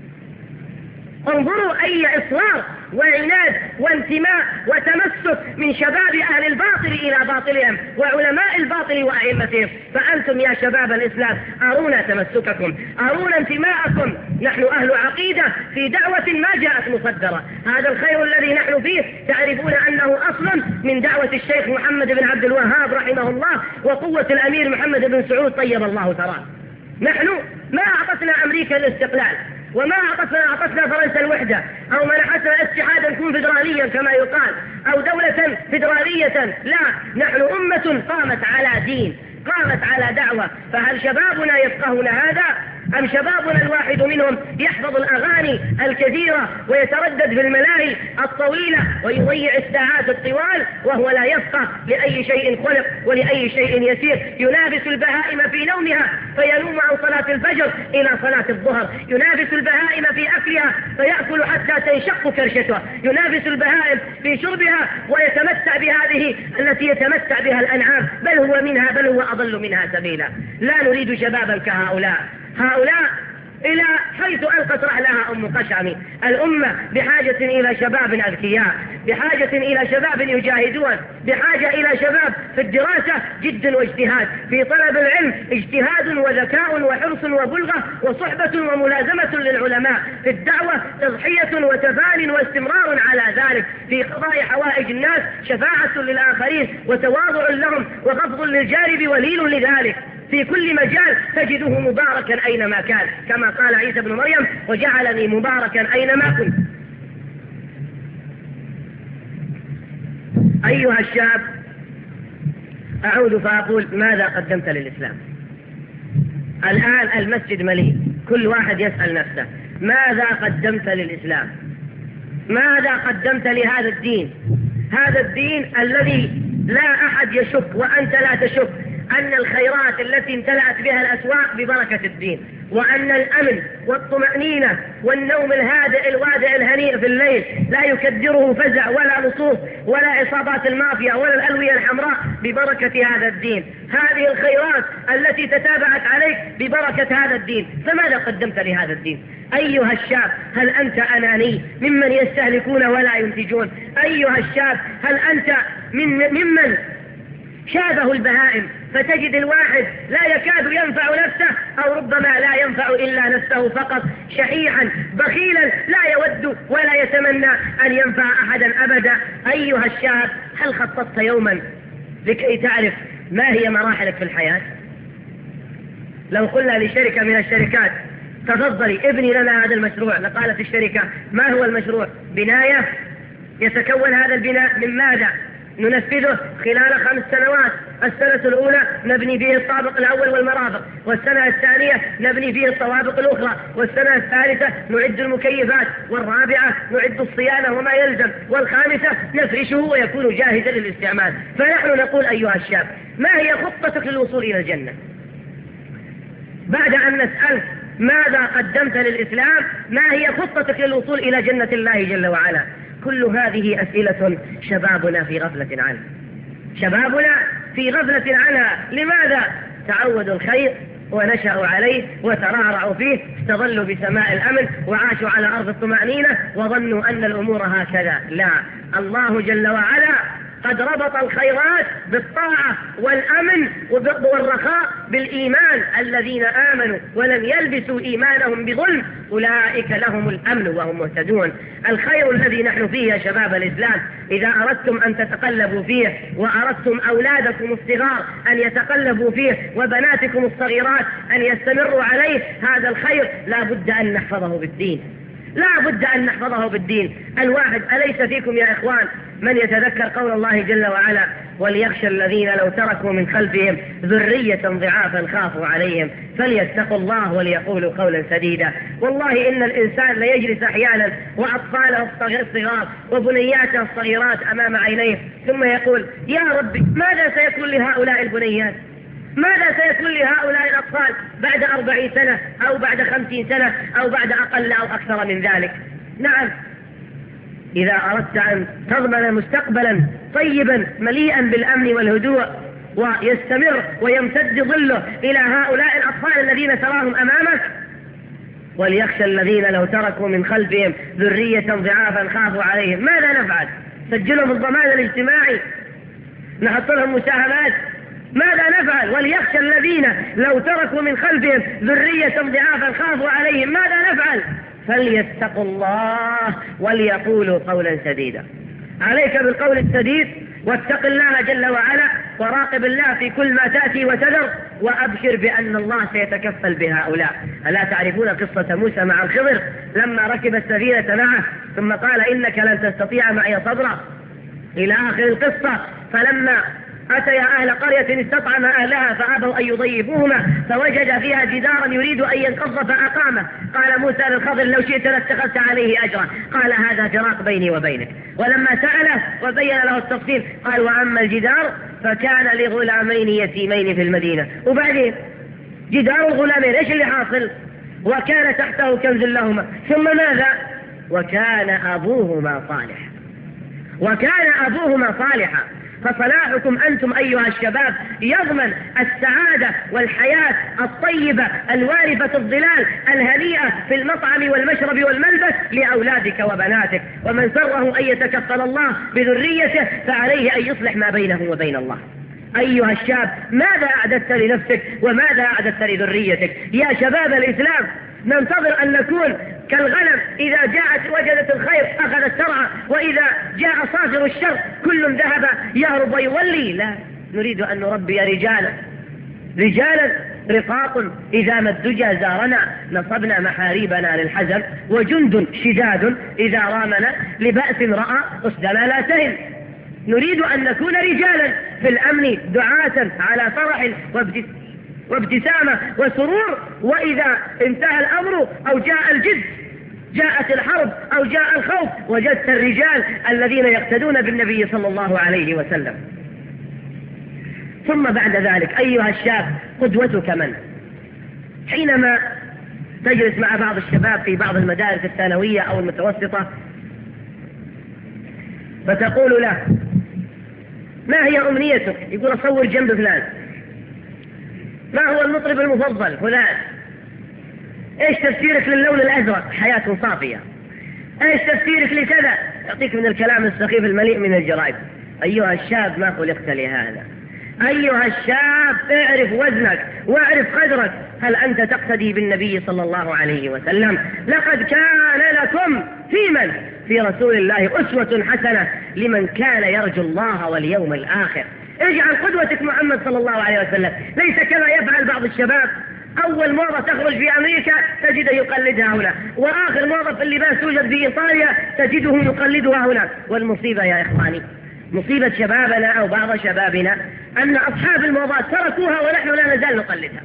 انظروا أي إصرار وعناد وانتماء وتمسك من شباب أهل الباطل إلى باطلهم وعلماء الباطل وأئمتهم. فأنتم يا شباب الإسلام أرونا تمسككم، أرونا انتماءكم. نحن أهل عقيدة في دعوة ما جاءت مصدرة. هذا الخير الذي نحن فيه تعرفون أنه أصل من دعوة الشيخ محمد بن عبد الوهاب رحمه الله وقوة الأمير محمد بن سعود طيب الله ثراه. نحن ما أعطتنا أمريكا الاستقلال وما أعطتنا فرنسا الوحدة أو منحتنا اتحادا كونفدراليا كما يقال أو دولة فدرالية، لا، نحن أمة قامت على دين، قامت على دعوة. فهل شبابنا يفقهون هذا أم شبابنا الواحد منهم يحفظ الأغاني الكثيرة ويتردد في الملاهي الطويلة ويضيع الساعات الطوال وهو لا يفقه لأي شيء خلق ولأي شيء يسير؟ ينافس البهائم في نومها فينوم عن صلاة الفجر إلى صلاة الظهر، ينافس البهائم في أكلها فيأكل حتى تنشق كرشتها، ينافس البهائم في شربها ويتمتع بهذه التي يتمتع بها الأنعام، بل هو منها بل هو أضل منها سبيلا. لا نريد شبابا كهؤلاء. هؤلاء إلى حيث ألقت رحلها أم قشعمي. الأمة بحاجة إلى شباب أذكياء، بحاجة إلى شباب يجاهدون، بحاجة إلى شباب في الدراسة جد واجتهاد، في طلب العلم اجتهاد وذكاء وحرص وبلغة وصحبة وملازمة للعلماء، في الدعوة تضحية وتفان واستمرار على ذلك، في قضاء حوائج الناس شفاعة للآخرين وتواضع لهم وخفض للجانب ولين لذلك. في كل مجال تجده مباركا أينما كان، كما قال عيسى بن مريم وجعلني مباركا أينما كنت. أيها الشاب، أعود فأقول ماذا قدمت للإسلام؟ الآن المسجد مليء، كل واحد يسأل نفسه ماذا قدمت للإسلام؟ ماذا قدمت لهذا الدين؟ هذا الدين الذي لا أحد يشك وأنت لا تشك أن الخيرات التي امتلأت بها الأسواق ببركة الدين، وأن الأمن والطمأنينة والنوم الهادئ الوادئ الهنيء في الليل لا يكدره فزع ولا لصوص ولا عصابات المافيا ولا الألوية الحمراء ببركة هذا الدين. هذه الخيرات التي تتابعت عليك ببركة هذا الدين، فماذا قدمت لهذا الدين؟ أيها الشاب، هل أنت أناني ممن يستهلكون ولا ينتجون؟ أيها الشاب، هل أنت ممن شابه البهائم فتجد الواحد لا يكاد ينفع نفسه أو ربما لا ينفع إلا نفسه فقط، شحيحا بخيلا لا يود ولا يتمنى أن ينفع أحدا أبدا؟ أيها الشاب، هل خططت يوما لكي تعرف ما هي مراحلك في الحياة؟ لو قلنا لشركة من الشركات تفضلي ابني لنا هذا المشروع، لقالت الشركة ما هو المشروع؟ بناية، يتكون هذا البناء من ماذا؟ ننفذه خلال 5 سنوات، السنة الأولى نبني فيه الطابق الأول والمرافق، والسنة الثانية نبني فيه الطوابق الأخرى، والسنة الثالثة نعد المكيفات، والرابعة نعد الصيانة وما يلزم، والخامسة نفرشه ويكون جاهزا للاستعمال. فنحن نقول أيها الشاب، ما هي خطتك للوصول إلى الجنة؟ بعد أن نسأل ماذا قدمت للإسلام، ما هي خطتك للوصول إلى جنة الله جل وعلا؟ كل هذه أسئلة شبابنا في غفلة عنها، شبابنا في غفلة عنها. لماذا؟ تعودوا الخير ونشأوا عليه وترعرعوا فيه، استظلوا بسماء الأمن وعاشوا على أرض الطمأنينة وظنوا أن الأمور هكذا. لا، الله جل وعلا قد ربط الخيرات بالطاعة والأمن والرخاء بالإيمان. الذين آمنوا ولم يلبسوا إيمانهم بظلم أولئك لهم الأمن وهم مهتدون. الخير الذي نحن فيه يا شباب الإسلام، إذا أردتم أن تتقلبوا فيه وأردتم أولادكم الصغار أن يتقلبوا فيه وبناتكم الصغيرات أن يستمروا عليه، هذا الخير لا بد أن نحفظه بالدين، لا بد أن نحفظه بالدين. الواحد، أليس فيكم يا إخوان من يتذكر قول الله جل وعلا وليخشى الذين لو تركوا من خلفهم ذرية ضعافا خافوا عليهم فليتقوا الله وليقولوا قولا سديدا. والله إن الإنسان ليجلس أحيانا وأطفاله الصغار وبنياته الصغيرات أمام عينيه ثم يقول يا ربي ماذا سيكون لهؤلاء البنيات؟ ماذا سيكون لهؤلاء الأطفال بعد 40 سنة أو بعد 50 سنة أو بعد أقل أو أكثر من ذلك؟ نعم، إذا أردت أن تضمن مستقبلا طيبا مليئا بالأمن والهدوء ويستمر ويمتد ظله إلى هؤلاء الأطفال الذين تراهم أمامك، وليخشى الذين لو تركوا من خلفهم ذرية ضعافا خافوا عليهم، ماذا نفعل؟ سجلهم الضمان الاجتماعي، نحط لهم مساهمات، ماذا نفعل؟ وليخشى الذين لو تركوا من خلفهم ذرية ضعافا خافوا عليهم، ماذا نفعل؟ فليتقوا الله وليقولوا قولا سديدا. عليك بالقول السديد، واتق الله جل وعلا وراقب الله في كل ما تأتي وتذر، وأبشر بأن الله سيتكفل بهؤلاء. ألا تعرفون قصة موسى مع الخضر لما ركب السفينة معه ثم قال إنك لن تستطيع معي صبرا إلى آخر القصة؟ فلما أتيا أهل قرية استطعم أهلها فأبوا أن يضيفوهما فوجد فيها جدارا يريد أن ينقض فأقامه. قال موسى للخضر لو شئت لاتخذت عليه أجرا، قال هذا فراق بيني وبينك. ولما سأله وبين له التفصيل قال وأما الجدار فكان لغلامين يتيمين في المدينة. وبعدين جدار الغلامين إيش اللي حاصل؟ وكان تحته كنز لهما، ثم ماذا؟ وكان أبوهما صالحا. فصلاحكم أنتم أيها الشباب يضمن السعادة والحياة الطيبة الوارفة الظلال الهنيئة في المطعم والمشرب والملبس لأولادك وبناتك. ومن سره أن يتكفل الله بذريته فعليه أن يصلح ما بينه وبين الله. أيها الشاب، ماذا أعددت لنفسك وماذا أعددت لذريتك؟ يا شباب الإسلام، ننتظر أن نكون كالغنم إذا جاءت وجدت الخير أخذت ترعى، وإذا جاء صاغر الشر كل ذهب يهرب ويولي. لا، نريد أن نربي رجالا رجالا رقاق إذا ما الدجى زارنا نصبنا محاريبنا للحزم، وجند شداد إذا رامنا لبأس رأى أسدنا لا تهن. نريد أن نكون رجالا في الأمن دعاة على فرح وابتسامة وسرور، وإذا انتهى الأمر أو جاء الجد، جاءت الحرب أو جاء الخوف، وجدت الرجال الذين يقتدون بالنبي صلى الله عليه وسلم. ثم بعد ذلك أيها الشاب قدوتك من؟ حينما تجلس مع بعض الشباب في بعض المدارس الثانوية أو المتوسطة فتقول له ما هي أمنيتك؟ يقول أصور جنب فلان. ما هو المطرب المفضل؟ فلان. ايش تفسيرك للون الأزرق؟ حياة صافية. ايش تفسيرك لكذا؟ يعطيك من الكلام السخيف المليء من الجرائد. أيها الشاب ما خلقت لهذا. أيها الشاب اعرف وزنك واعرف قدرك. هل أنت تقتدي بالنبي صلى الله عليه وسلم؟ لقد كان لكم في رسول الله أسوة حسنة لمن كان يرجو الله واليوم الآخر. اجعل قدوتك محمد صلى الله عليه وسلم، ليس كما يفعل بعض الشباب. أول موضة تخرج في أمريكا تجده يقلدها هنا، وآخر موضة في اللباس توجد في إيطاليا تجده يقلدها هنا. والمصيبة يا إخواني، مصيبة شبابنا أو بعض شبابنا أن أصحاب الموضات تركوها ونحن لا نزال نقلدها.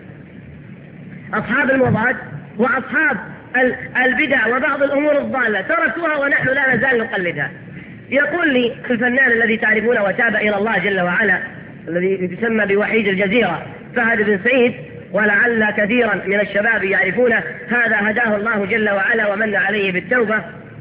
أصحاب الموضات وأصحاب البدع وبعض الأمور الضالة تركوها ونحن لا نزال نقلدها. يقول لي الفنان الذي تعرفونه وتاب إلى الله جل وعلا الذي يسمى بوحيد الجزيرة فهد بن سعيد، ولعل كثيرا من الشباب يعرفونه، هذا هداه الله جل وعلا ومن عليه بالتوبة.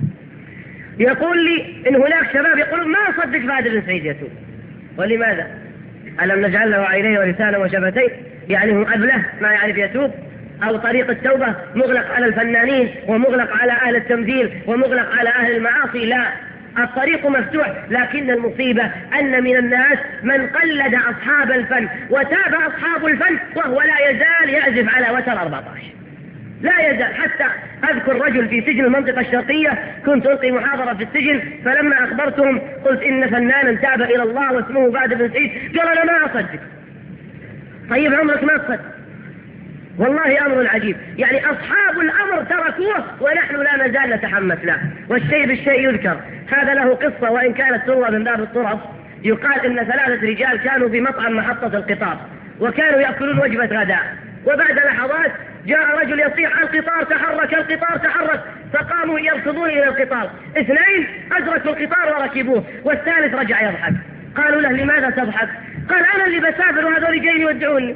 يقول لي إن هناك شباب يقولون ما أصدق فهد بن سعيد يتوب. ولماذا؟ ألم نجعل له عينين ولسانا وشفتين؟ يعني هو أبله ما يعرف يتوب؟ أو طريق التوبة مغلق على الفنانين ومغلق على أهل التمثيل ومغلق على أهل المعاصي؟ لا، الطريق مفتوح، لكن المصيبة أن من الناس من قلد أصحاب الفن وتاب أصحاب الفن وهو لا يزال يعزف على وتر 14. لا يزال. حتى أذكر رجل في سجن المنطقة الشرقية كنت ألقي محاضرة في السجن، فلما أخبرتهم قلت إن فنانا تاب إلى الله واسمه فهد بن سعيد، قال أنا ما أصدق. طيب عمرك ما تصدق؟ والله أمر عجيب. يعني أصحاب الأمر تركوه ونحن لا نزال نتحمس له. والشيء بالشيء يذكر. هذا له قصة وإن كانت تروى من باب الطرف. يقال إن 3 رجال كانوا بمطعم محطة القطار وكانوا يأكلون وجبة غداء، وبعد لحظات جاء رجل يصيح القطار تحرك القطار تحرك، فقاموا يركضون إلى القطار. 2 أدركوا القطار وركبوه، والثالث رجع يضحك. قالوا له لماذا تضحك؟ قال أنا اللي بسافر وهذول جايين يودعوني.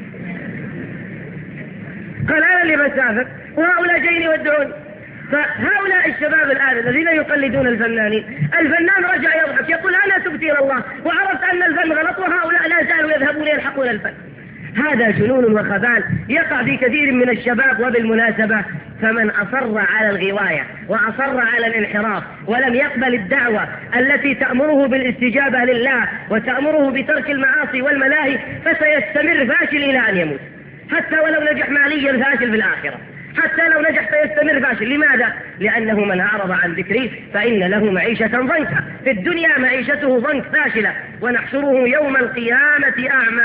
قال أنا اللي بسافر وهؤلاء جايين يودعوني. فهؤلاء الشباب الآن الذين يقلدون الفنانين، الفنان رجع يضحك يقول أنا تبت إلى الله وعرفت أن الفن غلط، وهؤلاء لا زالوا يذهبون يلحقون الفن. هذا جنون وخبال يقع في كثير من الشباب. وبالمناسبة فمن أصر على الغواية وأصر على الانحراف ولم يقبل الدعوة التي تأمره بالاستجابة لله وتأمره بترك المعاصي والملاهي فسيستمر فاشل إلى أن يموت، حتى ولو نجح ماليا فاشل في الآخرة، حتى لو نجح سيستمر فاشل. لماذا؟ لأنه من أعرض عن ذكري فإن له معيشة ضنكا، في الدنيا معيشته ضنك فاشلة، ونحشره يوم القيامة أعمى.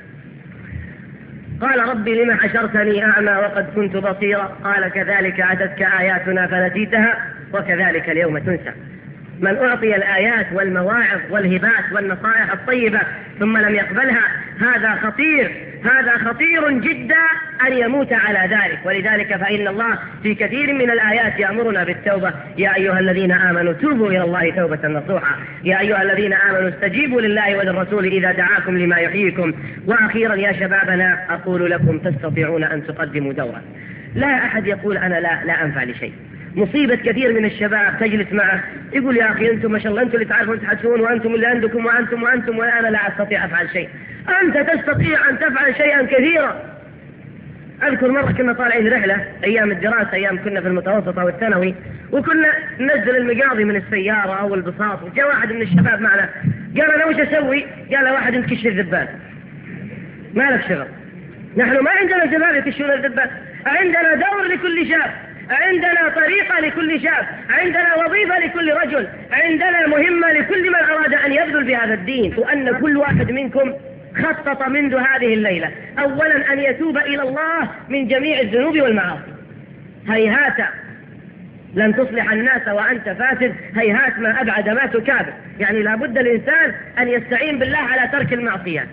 قال ربي لما حشرتني أعمى وقد كنت بصيرا؟ قال كذلك أتتك آياتنا فنسيتها وكذلك اليوم تنسى. من أعطي الآيات والمواعظ والهبات والنصائح الطيبة ثم لم يقبلها هذا خطير جدا أن يموت على ذلك. ولذلك فإن الله في كثير من الآيات يأمرنا بالتوبة. يا أيها الذين آمنوا توبوا إلى الله توبة نصوحا. يا أيها الذين آمنوا استجيبوا لله وللرسول إذا دعاكم لما يحييكم. وأخيرا يا شبابنا أقول لكم تستطيعون أن تقدموا دورا. لا أحد يقول أنا لا أنفع لشيء. مصيبة كثير من الشباب تجلس معه يقول يا أخي أنتم ما شاء الله أنتم اللي تعرفون تحدثون وأنتم اللي عندكم وأنتم وأنا لا أستطيع أفعل شيء. أنت تستطيع أن تفعل شيئا كثيرا. أذكر مرة كنا طالعين رحلة أيام الدراسة، أيام كنا في المتوسطة والثانوي، وكنا ننزل المقاضي من السيارة أو البساط، وجاء واحد من الشباب معنا قال أنا وش أسوي؟ قال له واحد ينكش الذبان. ما لك شغل، نحن ما عندنا شباب يكشون الذبان، عندنا دور لكل شاب، عندنا طريقة لكل شاب، عندنا وظيفة لكل رجل، عندنا مهمة لكل من أراد أن يبذل بهذا الدين. وأن كل واحد منكم خطط منذ هذه الليلة أولا أن يتوب إلى الله من جميع الذنوب والمعاصي. هيهات لن تصلح الناس وأنت فاسد، هيهات ما أبعد ما تكابر. يعني لا بد الإنسان أن يستعين بالله على ترك المعصية.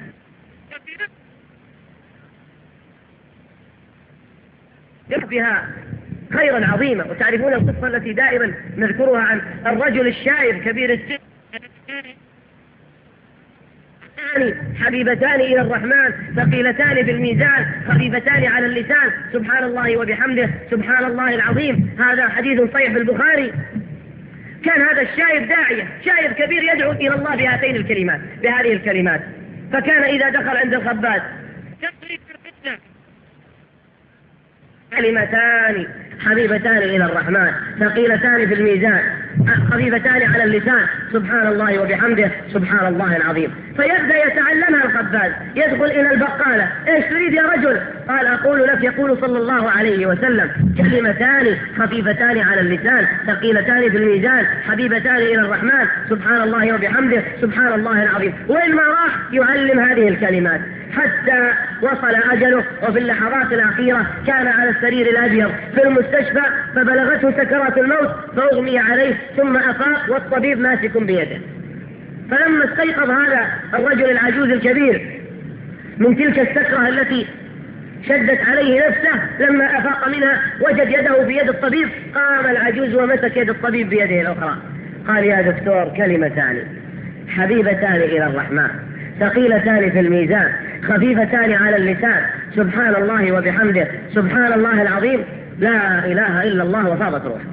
بها خيرا عظيما. وتعرفون القصة التي دائما نذكرها عن الرجل الشايب كبير السن، حبيبتان إلى الرحمن ثقيلتان في الميزان خفيفتان على اللسان سبحان الله وبحمده سبحان الله العظيم. هذا حديث صحيح في البخاري. كان هذا الشايب داعية، شايب كبير يدعو إلى الله بهاتين الكلمات، بهذه الكلمات. فكان إذا دخل عند الخباز كلمتان حبيبتان إلى الرحمن ثقيلتان في الميزان خفيفتان على اللسان سبحان الله وبحمده سبحان الله العظيم. فيبدأ يتعلمها الخباز، يدخل إلى البقالة: إيش تريد يا رجل؟ قال: أقول لك يقول صلى الله عليه وسلم كلمتان خفيفتان على اللسان ثقيلتان في الميزان حبيبتان إلى الرحمن سبحان الله وبحمده سبحان الله العظيم. وإن ما راح يعلم هذه الكلمات حتى وصل أجله. وفي اللحظات الأخيرة كان على السرير الأبيض في المستشفى، فبلغته سكرات الموت فأغمي عليه ثم أفاق والطبيب ماسك بيده. فلما استيقظ هذا الرجل العجوز الكبير من تلك السكرة التي شدت عليه نفسه، لما أفاق منها وجد يده بيد الطبيب. قام العجوز ومسك يد الطبيب بيده الأخرى، قال: يا دكتور كلمتان حبيبتان إلى الرحمن ثقيلتان في الميزان خفيفتان على اللسان سبحان الله وبحمده سبحان الله العظيم لا إله إلا الله. وفاضت روحه.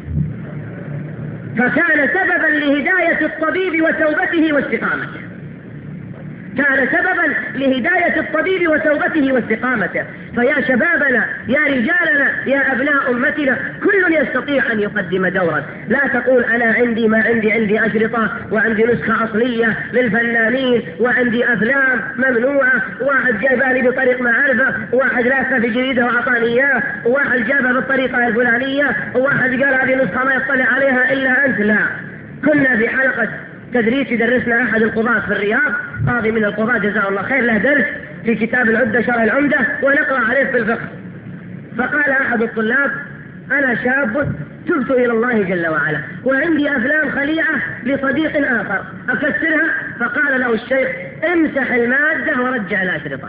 فكان سببا لهداية الطبيب وتوبته واستقامته. كان سببا لهداية الطبيب وتوبته واستقامته. فيا شبابنا، يا رجالنا، يا أبناء أمتنا، كل يستطيع أن يقدم دورا. لا تقول أنا عندي ما عندي أشرطة وعندي نسخة أصلية للفنانين وعندي أفلام ممنوعة، واحد جابها بطريق معرفة، واحد لافها في جريدة وأعطاني إياه، وواحد جابها بالطريقة الفلانية، وواحد قال هذه نسخة ما يطلع عليها إلا أنت. لا، كنا في حلقة تدريس يدرسنا أحد القضاة في الرياض، قاضي من القضاة جزاه الله خير، له درس في كتاب العدة شرح العمدة ونقرأ عليه في الفقه. فقال أحد الطلاب: أنا شاب تبت إلى الله جل وعلا وعندي أفلام خليعة لصديق آخر أكسرها. فقال له الشيخ: امسح المادة ورجع الأشرطة.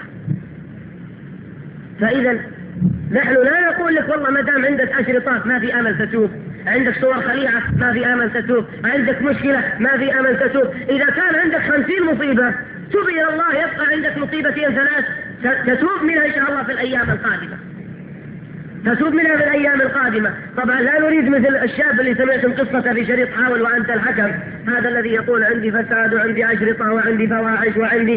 فإذا نحن لا نقول لك والله ما دام عندك أشرطات ما في أمل تتوب، عندك صور خليعة ما في أمل تتوب، عندك مشكلة ما في أمل تتوب. إذا كان عندك 50 مصيبة تب إلى الله، يبقى عندك مصيبتين 3 تتوب منها إن شاء الله في الأيام القادمة، تتوب منها في الأيام القادمة. طبعا لا نريد مثل الشاب اللي سمعتم قصته في شريط حاول وأنت الحكم، هذا الذي يقول عندي فساد وعندي أشرطة وعندي فواحش وعندي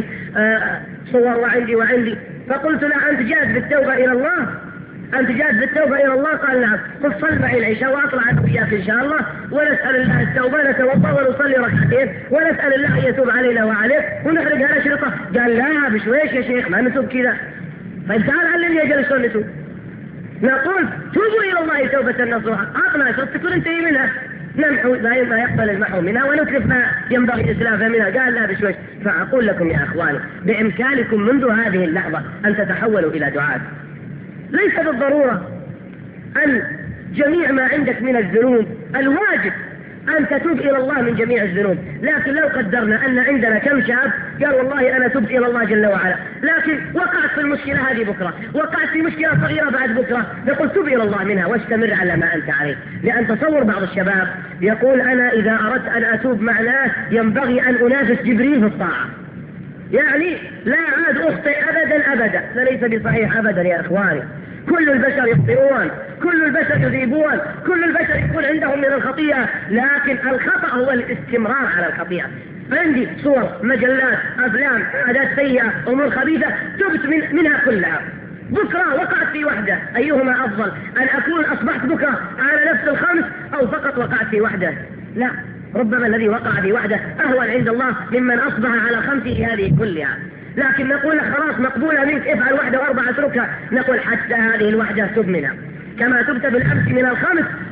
صور وعندي. فقلت له: أنت جاد بالتوبة إلى الله؟ أنت جاد بالتوبة إلى الله؟ قال: نعم. قل صل معي العشاء وأطلع وياك إن شاء الله ونسأل الله التوبة، نتوضأ ونصلي ركعتين ونسأل الله أن يتوب علينا وعليك ونخرج هالأشرطة. قال: لا بشويش يا شيخ، ما نتوب كذا. فانتهى علمني أجل شلون نتوب. نقول: توبوا إلى الله توبة نصوحا. أعطنا شرط تكون انتهي منها، نمحو ما يقبل المحو منها ونتلف ما ينبغي إسلافه منها. قال: لا بشويش. فأقول لكم يا أخواني، بإمكانكم منذ هذه اللحظة أن تتحولوا إلى دعاة. ليس بالضرورة أن جميع ما عندك من الذنوب الواجب أن تتوب إلى الله من جميع الذنوب، لكن لو قدرنا أن عندنا كم شاب قال والله أنا تبت إلى الله جل وعلا، لكن وقعت في المشكلة هذه بكرة، وقعت في مشكلة صغيرة بعد بكرة، نقول تب إلى الله منها واستمر على ما أنت عليه. لأن تصور بعض الشباب يقول: أنا إذا أردت أن أتوب معناه ينبغي أن أنافس جبريل في الطاعة، يعني لا عاد أخطئ أبدا. فليس بصحيح أبدا يا إخواني. كل البشر يخطئون، كل البشر يذيبون، كل البشر يكون عندهم من الخطيئة، لكن الخطأ هو الاستمرار على الخطيئة. عندي صور، مجلات، أفلام، عادات سيئة، أمور خبيثة تبت منها كلها. بكرة وقعت في وحدة، أيهما أفضل؟ أن أكون أصبحت بكرة على نفس الخمس أو فقط وقعت في وحدة؟ لا، ربما الذي وقع في وحدة أهون عند الله ممن أصبح على 5 هذه كلها. لكن نقول خلاص مقبولة منك، افعل 1 و4 اتركها. نقول حتى هذه الوحدة تب منها كما تبت بالأمس من الخمس،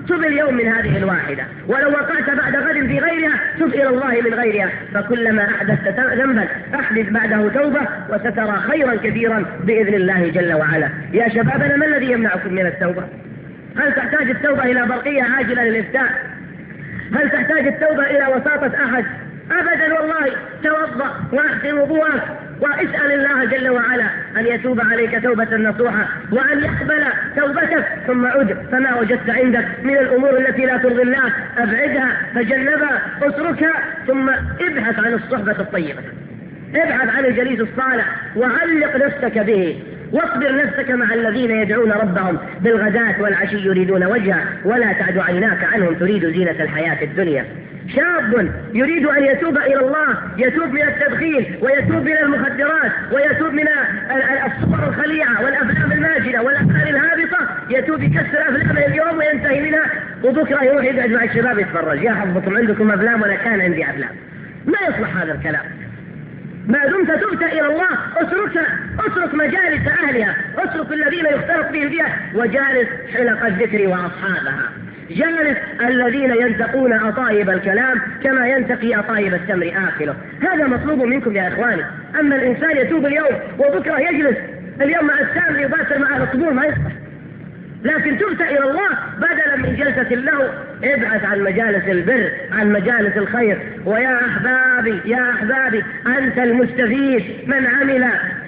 تب اليوم من هذه الواحدة، ولو وقعت بعد غد في غيرها تب إلى الله من غيرها، فكلما أحدثت ذنبا أحدث بعده توبة وسترى خيرا كثيرا بإذن الله جل وعلا. يا شبابنا، ما الذي يمنعكم من التوبة؟ هل تحتاج التوبة إلى برقية عاجلة للإفتاء؟ هل تحتاج التوبة إلى وساطة أحد؟ أبدا والله. توضأ واحسن وضوءك واسأل الله جل وعلا أن يتوب عليك توبة نصوحة وأن يقبل توبتك، ثم عد فما وجدت عندك من الأمور التي لا ترضي الله أبعدها، تجنبها، اتركها، ثم ابحث عن الصحبة الطيبة، ابحث عن الجليس الصالح وعلق نفسك به، واصبر نفسك مع الذين يدعون ربهم بالغداة والعشي يريدون وجهه ولا تعد عيناك عنهم تريد زينة الحياة الدنيا. شاب يريد أن يتوب إلى الله، يتوب من التدخين ويتوب من المخدرات ويتوب من الصور الخليعة والأفلام الماجنة والأفلام الهابطة، يتوب يكسر أفلامه اليوم وينتهي منها، وبكرة يروح يقعد مع الشباب يتفرج. يا حظكم عندكم أفلام ولا كان عندي أفلام. ما يصلح هذا الكلام. ما دمت تبت إلى الله اترك مجالس أهلها، اترك الذين يختلط بهم فيها، وجالس حلق الذكر وأصحابها، جالس الذين ينتقون أطايب الكلام كما ينتقي أطايب التمر آكله. هذا مطلوب منكم يا إخواني. أما الإنسان يتوب اليوم وبكرة يجلس اليوم مع السام يباشر مع الصبور ما يصلح. لكن تبت إلى الله بدلا من جلسة له، ابعث عن مجالس البر، عن مجالس الخير. ويا أحبابي يا أحبابي، أنت المستفيد. من عمل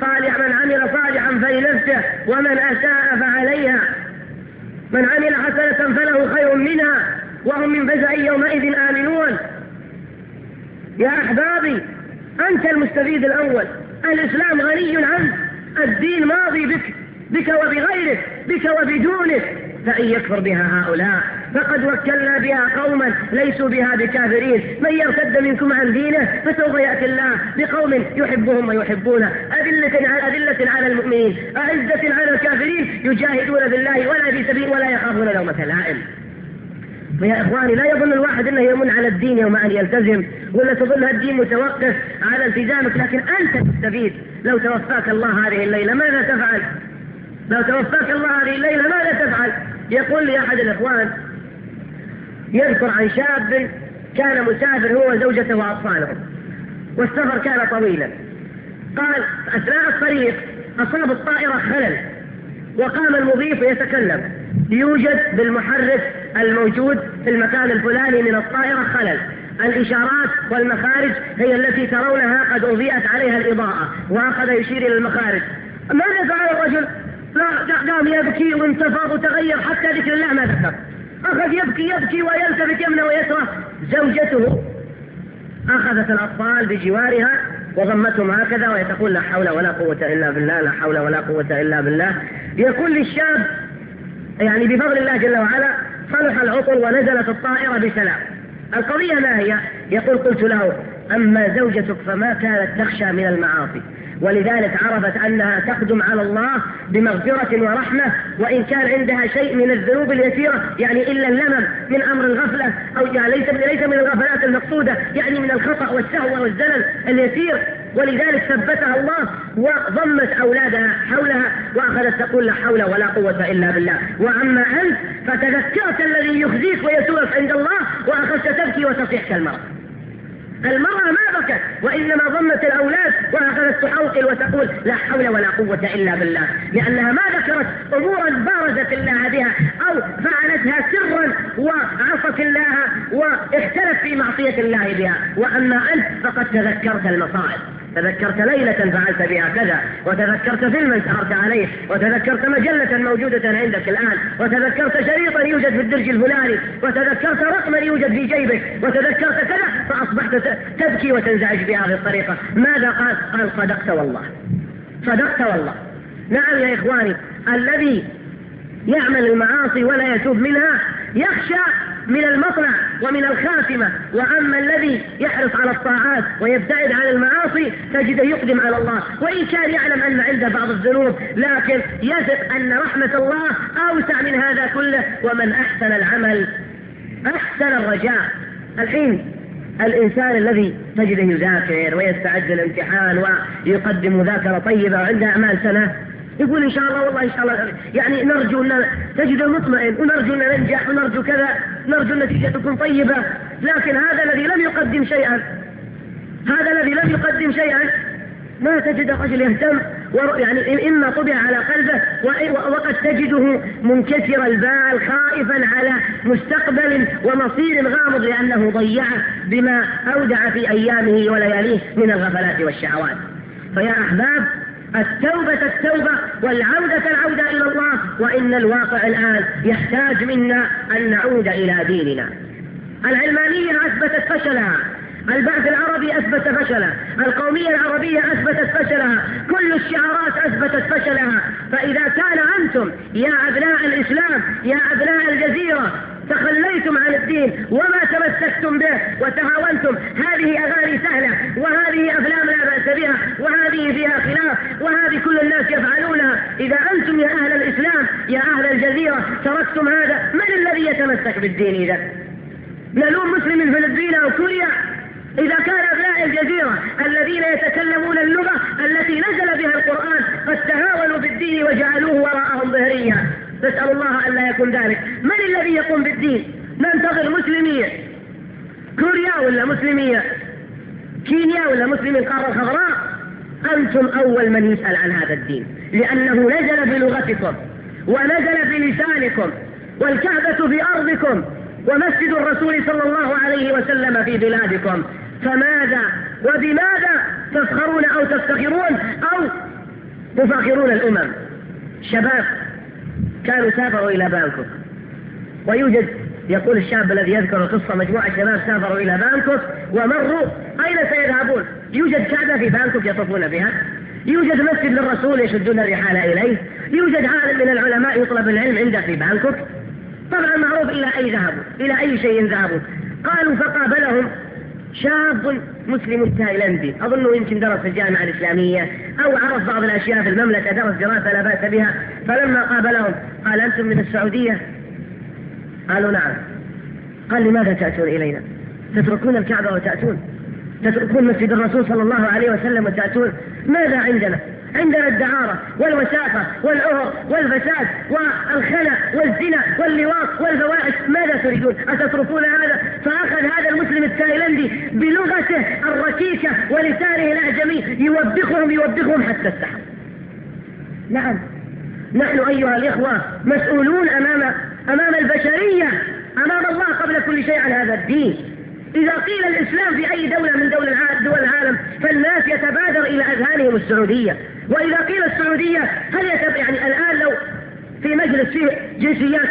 صالحا فلنفسه ومن أساء فعليها. من عمل حسنة فله خير منها وهم من فزع يومئذ آمنون. يا أحبابي، أنت المستفيد الأول. الإسلام غني عنك، الدين ماضي بك وبغيرك، بك وبدونك. فإن يكفر بها هؤلاء فقد وكلنا بها قوما ليسوا بها بكافرين. من يرتد منكم عن دينه فسوف يأتي الله بقوم يحبهم ويحبونه، أذلة على المؤمنين أعزة على الكافرين يجاهدون بالله ولا في سبيل ولا يخافون لومة لائم. فيا إخواني، لا يظن الواحد أنه يمن على الدين يوم أن يلتزم، ولا تظن الدين متوقف على التزامك، لكن أنت تستفيد. لو توفاك الله هذه الليلة ماذا تفعل؟ لو توفاك الله هذه الليلة ماذا تفعل؟ يقول لي أحد الإخوان يذكر عن شاب كان مسافر هو وزوجته وأطفالهم، والسفر كان طويلا. قال أثناء الطريق أصاب الطائرة خلل، وقام المضيف يتكلم: يوجد بالمحرك الموجود في المكان الفلاني من الطائرة خلل، الإشارات والمخارج هي التي ترونها قد أضيئت عليها الإضاءة. وأخذ يشير إلى المخارج. ماذا فعل الرجل؟ لا، قام يبكي وانتفض وتغير حتى ذكر الله ما ذكر. أخذ يبكي ويلتفت يمنى ويسرى. زوجته أخذت الأطفال بجوارها وضمتهم هكذا وهي تقول: لا حول ولا قوة إلا بالله، لا حول ولا قوة إلا بالله. يقول للشاب يعني بفضل الله جل وعلا صلح العطل ونزلت الطائرة بسلام. القضية ما هي؟ يقول: قلت له: أما زوجتك فما كانت تخشى من المعاصي، ولذلك عرفت أنها تقدم على الله بمغفرة ورحمة، وإن كان عندها شيء من الذنوب اليسيرة، يعني إلا اللمم من أمر الغفلة، أو يعني ليس من الغفلات المقصودة، يعني من الخطأ والسهو والزلل اليسير، ولذلك ثبتها الله وضمت أولادها حولها وأخذت تقول: لا حول ولا قوة إلا بالله. وأما أنت فتذكرت الذي يخزيك ويسوءك عند الله وأخذت تبكي وتصيح كالمرأة. المرأة ما بكت وإنما ضمت الأولاد وأخذت تحوقل وتقول: لا حول ولا قوة إلا بالله، لأنها ما ذكرت أمورا بارزت الله بها أو فعلتها سرا وعصت الله واختلف في معصية الله بها. وأما أنت فقد تذكرت المصائب، تذكرت ليلة فعلت بها كذا، وتذكرت فيلما سهرت عليه، وتذكرت مجلة موجودة عندك الآن، وتذكرت شريطا يوجد في الدرج الفلاني، وتذكرت رقما يوجد في جيبك، وتذكرت كذا، فأصبحت تبكي وتنزعج بهذه الطريقة. ماذا قال؟ قال: صدقت والله، صدقت والله. نعم يا إخواني، الذي يعمل المعاصي ولا يتوب منها يخشى من المطلع ومن الخاتمة، وأما الذي يحرص على الطاعات ويبتعد عن المعاصي تجده يقدم على الله، وإن كان يعلم أن عنده بعض الذنوب لكن يثق أن رحمة الله أوسع من هذا كله. ومن أحسن العمل أحسن الرجاء. الحين الإنسان الذي تجده يذاكر ويستعد للامتحان ويقدم مذاكرة طيبة وعنده أعمال سنة، يقول إن شاء الله والله إن شاء الله يعني نرجو أن تجده مطمئن ونرجو أن ننجح ونرجو كذا، نرجو النتيجة تكون طيبة. لكن هذا الذي لم يقدم شيئا، هذا الذي لم يقدم شيئا ما تجد رجل يهتم، يعني إما طبع على قلبه وقد تجده منكسر البال خائفا على مستقبل ومصير غامض لأنه ضيعه بما أودع في أيامه ولياليه من الغفلات والشهوات. فيا أحباب، التوبة والعودة إلى الله، وإن الواقع الآن يحتاج منا أن نعود إلى ديننا. العلمانية أثبتت فشلها، البعث العربي أثبت فشلها، القومية العربية أثبتت فشلها، كل الشعارات أثبتت فشلها. فإذا كان أنتم يا أبناء الإسلام يا أبناء الجزيرة تخليتم عن الدين وما تمسكتم به وتهاونتم، هذه أغاني سهلة وهذه أفلام لا بأس بها وهذه فيها خلاف وهذه كل الناس يفعلونها. إذا أنتم يا أهل الإسلام يا أهل الجزيرة تركتم هذا، من الذي يتمسك بالدين إذا؟ نلوم مسلم من فلسطين أو سوريا؟ إذا كان أبناء الجزيرة الذين يتكلمون اللغة التي نزل بها القرآن قد تهاونوا بالدين وجعلوه وراءهم ظهريا، نسأل الله أن لا يكون ذلك. من الذي يقوم بالدين؟ ننتظر مسلمية كوريا ولا مسلمية كينيا ولا مسلمي القارة الخضراء؟ أنتم أول من يسأل عن هذا الدين، لأنه نزل بلغتكم ونزل بلسانكم، والكعبة في أرضكم ومسجد الرسول صلى الله عليه وسلم في بلادكم. فماذا وبماذا تفخرون أو تفتخرون أو تفاخرون الأمم؟ شباب كانوا سافروا إلى بانكوك، ويوجد يقول الشاب الذي يذكر القصة مجموعة شباب سافروا إلى بانكوك ومروا، أين سيذهبون؟ يوجد كعبة في بانكوك يطوفون بها، يوجد مسجد للرسول يشدون الرحال إليه، يوجد عالم من العلماء يطلب العلم عنده في بانكوك. طبعا معروف إلى أي ذهبوا، إلى أي شيء ذهبوا. قالوا فقابلهم شاب مسلم تايلندي، أظنه يمكن درس في الجامعة الإسلامية أو عرف بعض الأشياء في المملكة، درس دراسة لا بأس بها. فلما قابلهم قال أنتم من السعودية؟ قالوا نعم. قال لماذا تأتون إلينا؟ تتركون الكعبة وتأتون؟ تتركون مسجد الرسول صلى الله عليه وسلم وتأتون؟ ماذا عندنا؟ عندنا الدعارة والوساخة والعهر والفساد والخنا والزنا واللواط والفواحش، ماذا تريدون؟ أتتركون هذا؟ فأخذ هذا المسلم التايلندي بلغته الركيكة ولسانه الأعجمي يوبخهم حتى استحى. نعم، نحن أيها الإخوة مسؤولون أمام البشرية، أمام الله قبل كل شيء عن هذا الدين. إذا قيل الإسلام في أي دولة من دول العالم فالناس يتبادر إلى أذهانهم السعودية، وإذا قيل السعودية يعني الآن لو في مجلس فيه جنسيات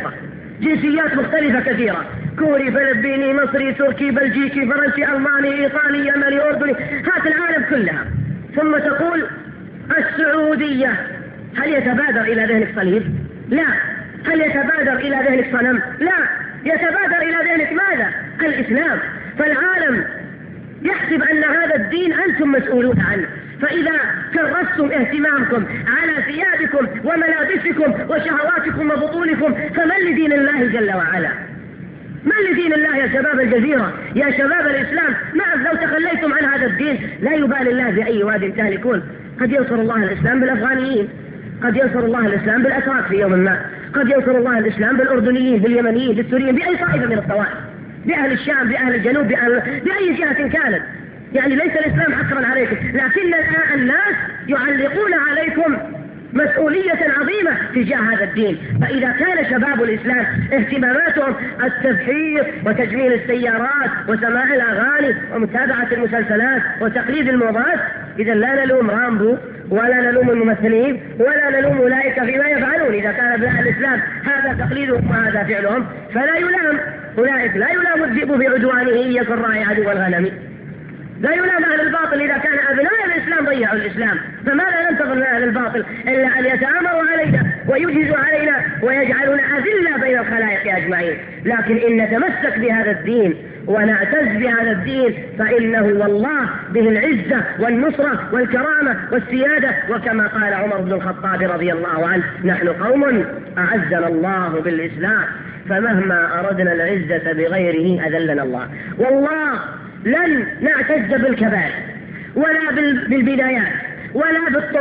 مختلفة كثيرة، كوري فلبيني مصري تركي بلجيكي فرنسي ألماني إيطالي يمني أردني، هات العالم كلها، ثم تقول السعودية، هل يتبادر إلى ذهنك صليب؟ لا. هل يتبادر إلى ذهنك صنم؟ لا. يتبادر إلى ذهنك ماذا؟ الإسلام. فالعالم يحسب أن هذا الدين أنتم مسؤولون عنه، فإذا كرستم اهتمامكم على ثيابكم وملابسكم وشهواتكم وبطونكم فمن لدين الله جل وعلا؟ من لدين الله يا شباب الجزيرة يا شباب الإسلام؟ نعم، لو تخليتم عن هذا الدين لا يبالي الله بأي واد تهلكون. قد ينصر الله الإسلام بالأفغانيين، قد ينصر الله الإسلام بالأتراك في يوم ما، قد ينصر الله الإسلام بالأردنيين باليمنيين بالسوريين بأي طائفة من الطوائف، بأهل الشام بأهل الجنوب بأي جهة كانت. يعني ليس الإسلام حكرا عليكم، لكن الناس يعلقون عليكم مسؤولية عظيمة تجاه هذا الدين. فإذا كان شباب الإسلام اهتماماتهم التبحير وتجميل السيارات وسماع الأغاني ومتابعة المسلسلات وتقليد الموضات، إذا لا نلوم رامبو ولا نلوم الممثلين ولا نلوم أولئك فيما يفعلون. إذا كان أبناء الإسلام هذا تقليدهم وهذا فعلهم فلا يلام أولئك، لا يلام الذئب في عدوانه إن يكن راعي عدو الغنم، لا يلام أهل الباطل إذا كان أبناء الإسلام ضيعوا الإسلام. فماذا ننتظر من أهل الباطل إلا أن يتآمروا علينا ويجهزوا علينا ويجعلون أذلة بين الخلائق أجمعين. لكن إن نتمسك بهذا الدين ونعتز بهذا الدين فإنه والله به العزة والنصرة والكرامة والسيادة. وكما قال عمر بن الخطاب رضي الله عنه: نحن قوم أعزنا الله بالإسلام فمهما أردنا العزة بغيره أذلنا الله. والله لن نعتز بالكبائر ولا بالبدايات ولا بالطرق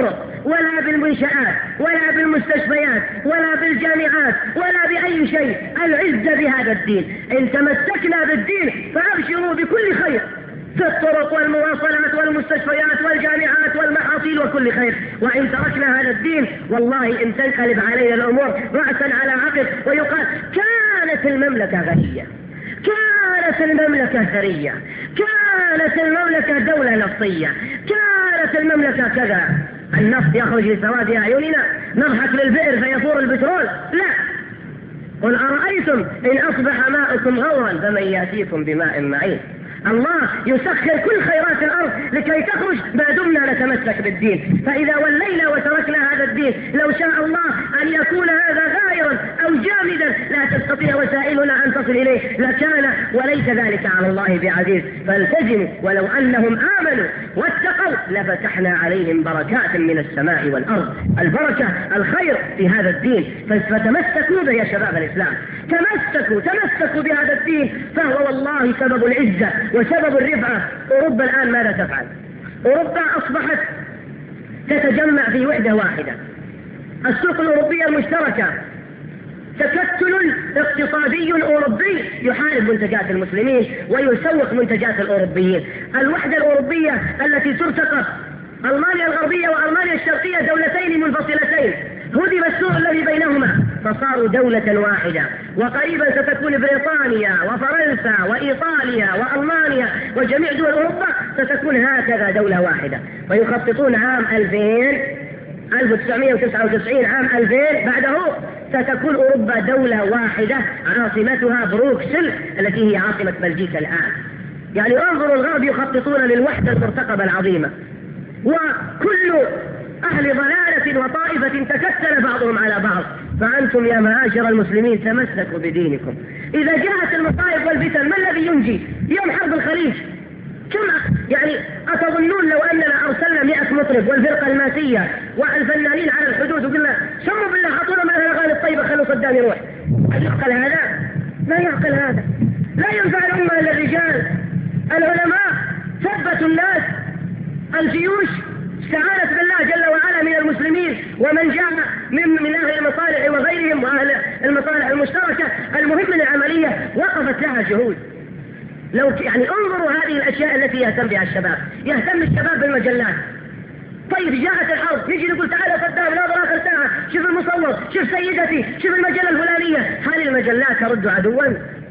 ولا بالمنشآت ولا بالمستشفيات ولا بالجامعات ولا بأي شيء. العزة بهذا الدين. إن تمسكنا بالدين فأبشروا بكل خير في الطرق والمواصلات والمستشفيات والجامعات والمحاصيل وكل خير. وإن تركنا هذا الدين والله إن تنقلب علينا الأمور رأسا على عقب ويقال كانت المملكة غنية، كانت المملكة ثرية، كانت المملكة دولة نفطية، كانت المملكة كذا. النفط يخرج لسواد أعيننا، نضحك للبئر فيفور البترول. لا، قل أرأيتم إن أصبح ماؤكم غورا فمن يأتيكم بماء معين. الله يسخر كل خيرات الأرض لكي تخرج ما دمنا نتمسك بالدين. فإذا ولينا وتركنا هذا الدين لو شاء الله أن يكون هذا غائرا أو جامدا لا تستطيع وسائلنا أن تصل إليه لكان، وليس ذلك على الله بعزيز. فالتزموا ولو أنهم آمنوا واتقوا لفتحنا عليهم بركات من السماء والأرض. البركة الخير في هذا الدين، فتمسكوا به يا شباب الإسلام، تمسكوا بهذا الدين، فهو والله سبب العزة وسبب الرفعة. أوروبا الآن ماذا تفعل؟ أوروبا أصبحت تتجمع في وحدة واحدة. السوق الأوروبية المشتركة، تكتل اقتصادي أوروبي يحارب منتجات المسلمين ويسوق منتجات الأوروبيين. الوحدة الأوروبية التي ترتقب ألمانيا الغربية وألمانيا الشرقية دولتين منفصلتين، هدم السوق الذي بينهما فصاروا دولة واحدة. وقريبا ستكون بريطانيا وفرنسا وإيطاليا وألمانيا وجميع دول أوروبا ستكون هكذا دولة واحدة. ويخططون عام 1999 عام 2000 بعده ستكون أوروبا دولة واحدة عاصمتها بروكسل التي هي عاصمة بلجيكا الآن. يعني انظروا الغرب يخططون للوحدة المرتقبة العظيمة، وكل أهل ضلالة وطائفة تكتل بعضهم على بعض. فأنتم يا معاشر المسلمين تمسكوا بدينكم. إذا جاءت المصائب والفتن ما الذي ينجي؟ يوم حرب الخليج كم يعني أتظنون لو أننا أرسلنا 100 مطرب والفرقة الماسية والفنانين على الحدود وقلنا سموا بالله أعطونا من الأغاني الطيبة خلوا صدام يروح، هل يعقل هذا؟ لا يعقل هذا. لا ينفع الأمة إلا الرجال. العلماء ثبتوا الناس، الجيوش استعانت بالله جل وعلا من المسلمين، ومن جاء من أهل المصالح وغيرهم وأهل المصالح المشتركة المهم العملية وقفت لها جهود. لو يعني انظروا هذه الأشياء التي يهتم بها الشباب. يهتم الشباب بالمجلات. طيب جاءت الحرب يجي يقول تعالى صدام ناظر آخر ساعة، شوف المصور، شوف سيدتي، شوف المجلة الفلانية. هل المجلات ترد عدوا؟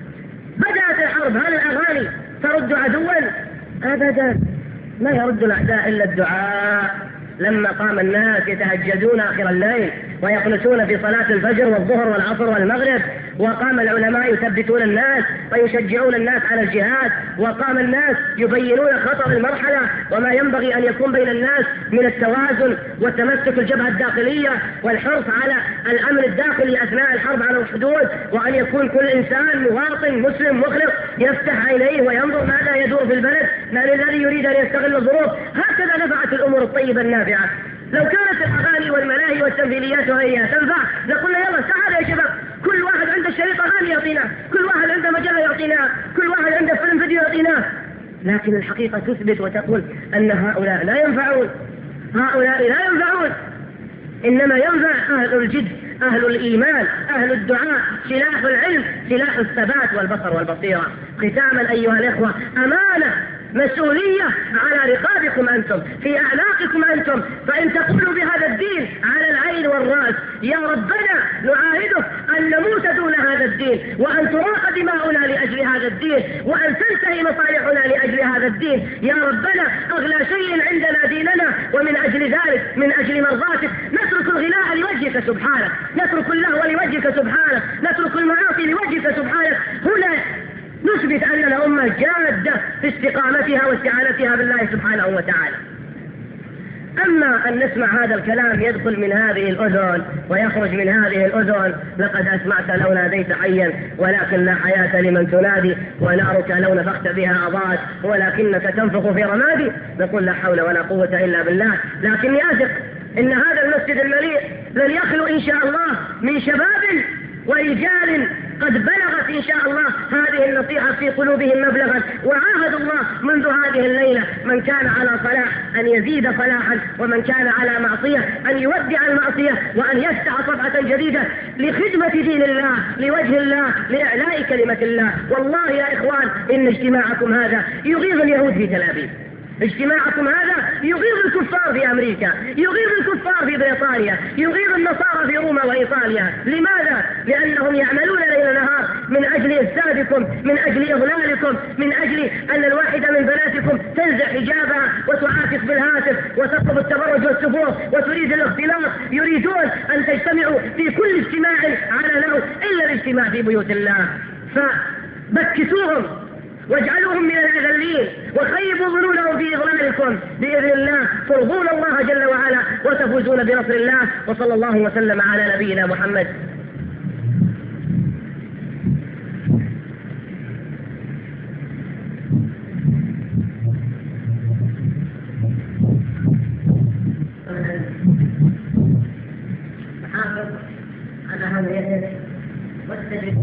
بدأت الحرب هل الأغاني ترد عدوا؟ أبدا، ما يرد الأعداء إلا الدعاء. لما قام الناس يتهجدون آخر الليل ويقنتون في صلاة الفجر والظهر والعصر والمغرب، وقام العلماء يثبتون الناس ويشجعون الناس على الجهاد، وقام الناس يبينون خطر المرحلة وما ينبغي أن يكون بين الناس من التوازن وتمسك الجبهة الداخلية والحرص على الأمن الداخلي أثناء الحرب على الحدود، وأن يكون كل إنسان مواطن مسلم مخلص يفتح عينيه وينظر ماذا يدور في البلد، من الذي يريد أن يستغل الظروف. هكذا نفعت الأمور الطيبة النافعة. لو كانت الأغاني والملاهي والتمثيليات وغيرها تنفع لقلنا يلا تعالوا يا شباب، كل واحد عنده شريط أغاني يعطيناه، كل واحد عنده مجلة يعطيناه، كل واحد عنده فيلم فيديو يعطيناه. لكن الحقيقة تثبت وتقول أن هؤلاء لا ينفعون، هؤلاء لا ينفعون. إنما ينفع أهل الجد، أهل الإيمان، أهل الدعاء، سلاح العلم، سلاح الثبات والبصر والبصيرة. ختاما أيها الإخوة، أمانة مسؤولية على رقابكم أنتم، في أعناقكم أنتم. فإن تقولوا بهذا الدين على العين والرأس يا ربنا نعاهدك أن نموت دون هذا الدين، وأن تراق دماؤنا لأجل هذا الدين، وأن تنتهي مصالحنا لأجل هذا الدين. يا ربنا أغلى شيء عندنا ديننا، ومن أجل ذلك من أجل مرضاتك نترك الغناء لوجهك سبحانك، نترك اللهو لوجهك سبحانك، نترك المعاصي لوجهك سبحانك. هنا نثبت أننا أمة جادة في استقامتها واستعانتها بالله سبحانه وتعالى. أما أن نسمع هذا الكلام يدخل من هذه الأذن ويخرج من هذه الأذن، لقد أسمعت لو ناديت حيا ولكن لا حياة لمن تنادي، ونارك لو نفخت بها أضاءت ولكنك تنفخ في رمادي. نقول لا حول ولا قوة إلا بالله. لكني أثق إن هذا المسجد المليء لن يخلو إن شاء الله من شباب ورجال قد بلغت إن شاء الله هذه النصيحة في قلوبهم مبلغا، وعاهدوا الله منذ هذه الليلة من كان على صلاح أن يزيد صلاحا، ومن كان على معصية أن يودع المعصية وأن يفتح صفحة جديدة لخدمة دين الله، لوجه الله، لإعلاء كلمة الله. والله يا إخوان إن اجتماعكم هذا يغيظ اليهود في تل أبيب، اجتماعكم هذا يغيظ الكفار في أمريكا، يغيظ الكفار في بريطانيا، يغيظ النصارى في روما وإيطاليا. لماذا؟ لأنهم يعملون ليل نهار من أجل إفسادكم، من أجل إضلالكم، من أجل أن الواحدة من بناتكم تنزع حجابها وتعاكس بالهاتف وتطلب التبرج والسفور وتريد الاختلاط. يريدون أن تجتمعوا في كل اجتماع على نوع إلا الاجتماع في بيوت الله. فبكتوهم واجعلوهم من الأذلين وخيبوا ظنونهم في إضلالكم، بإذن الله ترضون الله جل وعلا وتفوزون بنصر الله. وصلى الله وسلم على نبينا محمد. حافظ على هويته واستجب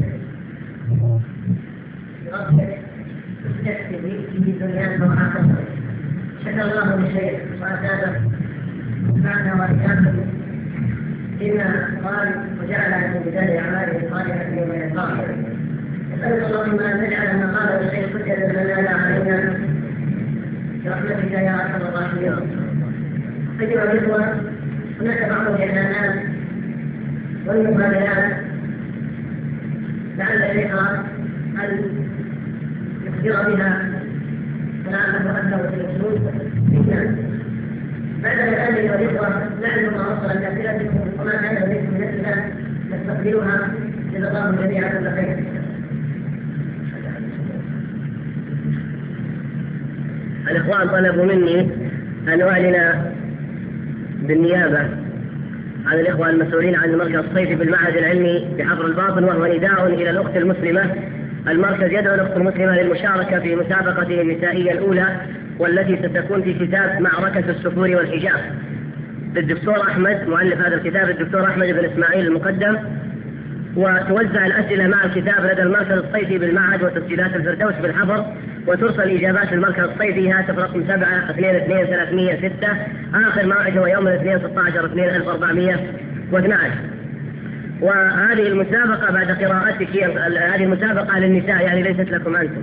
في دنيانا وآخرتنا. شكر الله للشيخ وأتابه معنا وإياكم فيما قال وجعل من بداية أعماله الصالحة يوم يلقاه. نسأل اللهم أن نجعل ما قاله الشيخ حجة لنا لا علينا برحمتك يا أرحم الراحمين. أيها الإخوة، هناك بعض الإعلانات والمقابلات لعل الإخوة أن يخبر بها فلعله أكثر في الأسلوب بالناس. بعد الآن أيها الإخوة، نعلم ما وصل لأسئلتكم وما كان لديكم من أسئلة نستقبلها. جزا الله جميعا كل خير. الإخوان طلبوا مني أن أعلن بالنيابة عن الإخوة المسؤولين عن المركز الصيفي بالمعهد العلمي بحفر الباطن، وهو نداء إلى الأخت المسلمة. المركز يدعو الأخت المسلمة للمشاركة في مسابقته النسائية الأولى والتي ستكون في كتاب معركة السفور والحجاب للدكتور أحمد، مؤلف هذا الكتاب الدكتور أحمد بن إسماعيل المقدم. وتوزع الأسئلة مع الكتاب لدى المركز الصيفي بالمعهد وتسجيلات الفردوس بالحفر، وترسل إجابات المركز الصيفي هاتف رقم 722-306. آخر موعد هو يوم الاثنين 16/2/1412. وهذه المسابقة بعد قراءتك، هذه المسابقة للنساء يعني ليست لكم أنتم.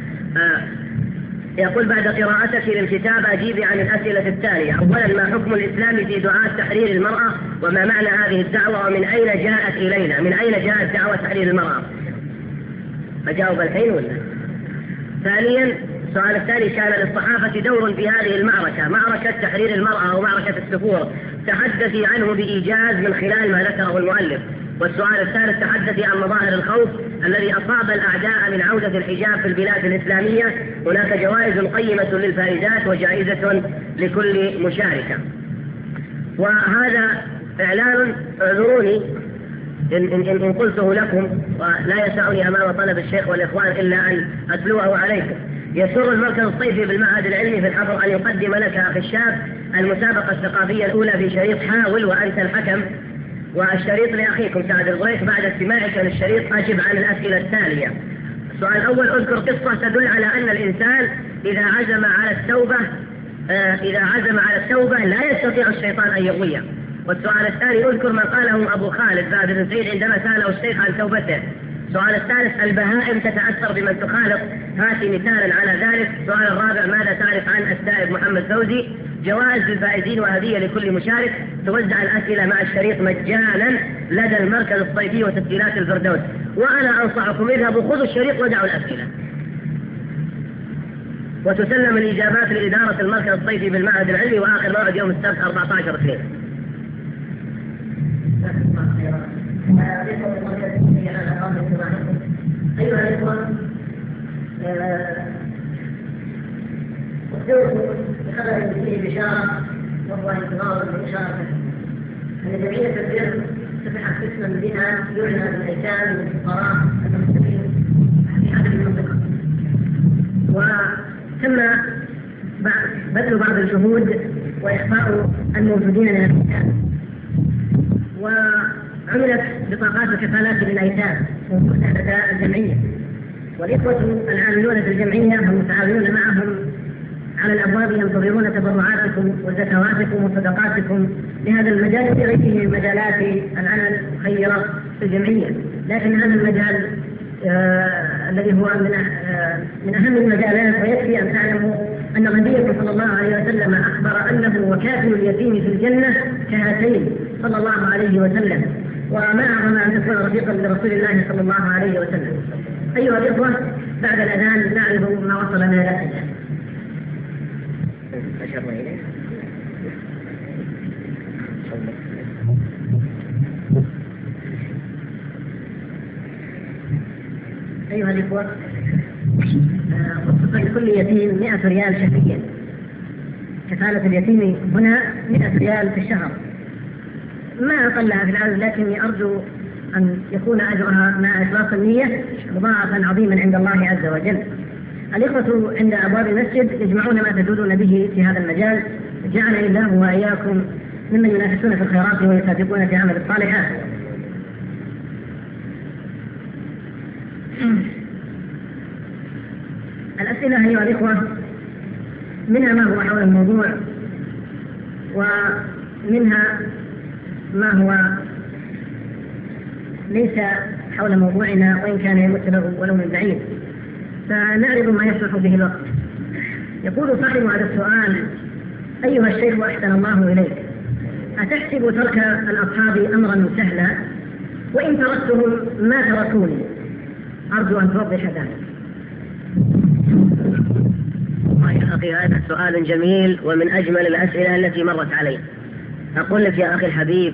يقول بعد قراءتك للكتاب أجيبي عن الأسئلة التالية. أولا، ما حكم الإسلام في دعاة تحرير المرأة، وما معنى هذه الدعوة، ومن أين جاءت إلينا؟ من أين جاءت دعوة تحرير المرأة؟ أجاوب الحين ولا؟ ثانيا، السؤال الثاني، كان للصحافة دور في هذه المعركة، معركة تحرير المرأة أو معركة السفور، تحدثي عنه بإيجاز من خلال ما ذكره المؤلف. والسؤال الثالث، تحدثي عن مظاهر الخوف الذي أصاب الأعداء من عودة الحجاب في البلاد الإسلامية. هناك جوائز قيمة للفائزات وجائزة لكل مشاركة. وهذا إعلان، اعذروني إن قلته لكم، ولا يسعني أمام طلب الشيخ والإخوان إلا أن أتلوه عليكم. يسر المركز الصيفي بالمعهد العلمي في الحفر أن يقدم لك أخي الشاب المسابقة الثقافية الأولى في شريط حاول وأنت الحكم، والشريط لأخيكم سعد الغريق. بعد استماعك للشريط أجب عن الأسئلة التالية. السؤال الأول، أذكر قصة تدل على أن الإنسان إذا عزم على التوبة لا يستطيع الشيطان أن يغويه. والسؤال الثاني، أذكر ما قاله أبو خالد فهد بن سعيد عندما سأله الشيخ عن توبته. السؤال الثالث، البهائم تتأثر بمن تخالط، هاتي مثالا على ذلك. السؤال الرابع، ماذا تعرف عن السائب محمد فوزي؟ جوائز للفائزين وهدية لكل مشارك. توزع الأسئلة مع الشريط مجانا لدى المركز الصيفي وتسجيلات الفردوس. وأنا أنصحكم، اذهبوا خذوا الشريط ودعوا الأسئلة. وتسلم الإجابات لإدارة المركز الصيفي بالمعهد العلمي، وآخر موعد يوم السبت 14/2. أيها الإخوة، أخبركم بخبر فيه بشارة وهو انتظار المشاركة أن جمعية البر فتحت قسما بها يعنى بالأيتام والفقراء المسلمين في هذه المنطقة، وتم بذل بعض الجهود وإخفاء الموجودين من الأيتام. وعرض عملت بطاقات الكفالات للأيتام ومساعدة الجمعية، والإخوة العاملون في الجمعية والمتعاونون معهم على الأبواب ينتظرون تبرعاتكم وزكواتكم وصدقاتكم لهذا المجال وغيره من مجالات العمل الخيرة في الجمعية. لكن هذا المجال الذي هو من أهم المجالات، ويكفي أن تعلموا أن نبيكم صلى الله عليه وسلم أخبر أنه وكافل اليتيم في الجنة كهاتين صلى الله عليه وسلم، وما أعظم أن تكون رفيقا لرسول الله صلى الله عليه وسلم. أيها الإخوة، بعد الأذان نعرف ما وصلنا إلى أيها الإخوة، خصص لكل يتيم 100 ريال شهريا. كفالة اليتيم هنا 100 ريال في الشهر، ما أقلها في العدد، لكني أرجو أن يكون أجرها مع إخلاص النية مضاعفا عظيما عند الله عز وجل. الإخوة عند أبواب المسجد يجمعون ما تجودون به في هذا المجال، جعلني الله وإياكم ممن ينافسون في الخيرات ويسابقون في عمل الصالحات. الأسئلة أيها الإخوة منها ما هو حول الموضوع، ومنها ما هو ليس حول موضوعنا وإن كان يمت له ولو من بعيد، فنعرض ما يصلح به الوقت. يقول صاحب هذا السؤال: أيها الشيخ أحسن الله إليك، أتحسب ترك الأصحاب أمرا سهلا؟ وإن تركتهم ما تركوني؟ أرجو أن توضح ذلك. يا أخي، هذا سؤال جميل ومن أجمل الأسئلة التي مرت علي. أقول لك يا أخي الحبيب،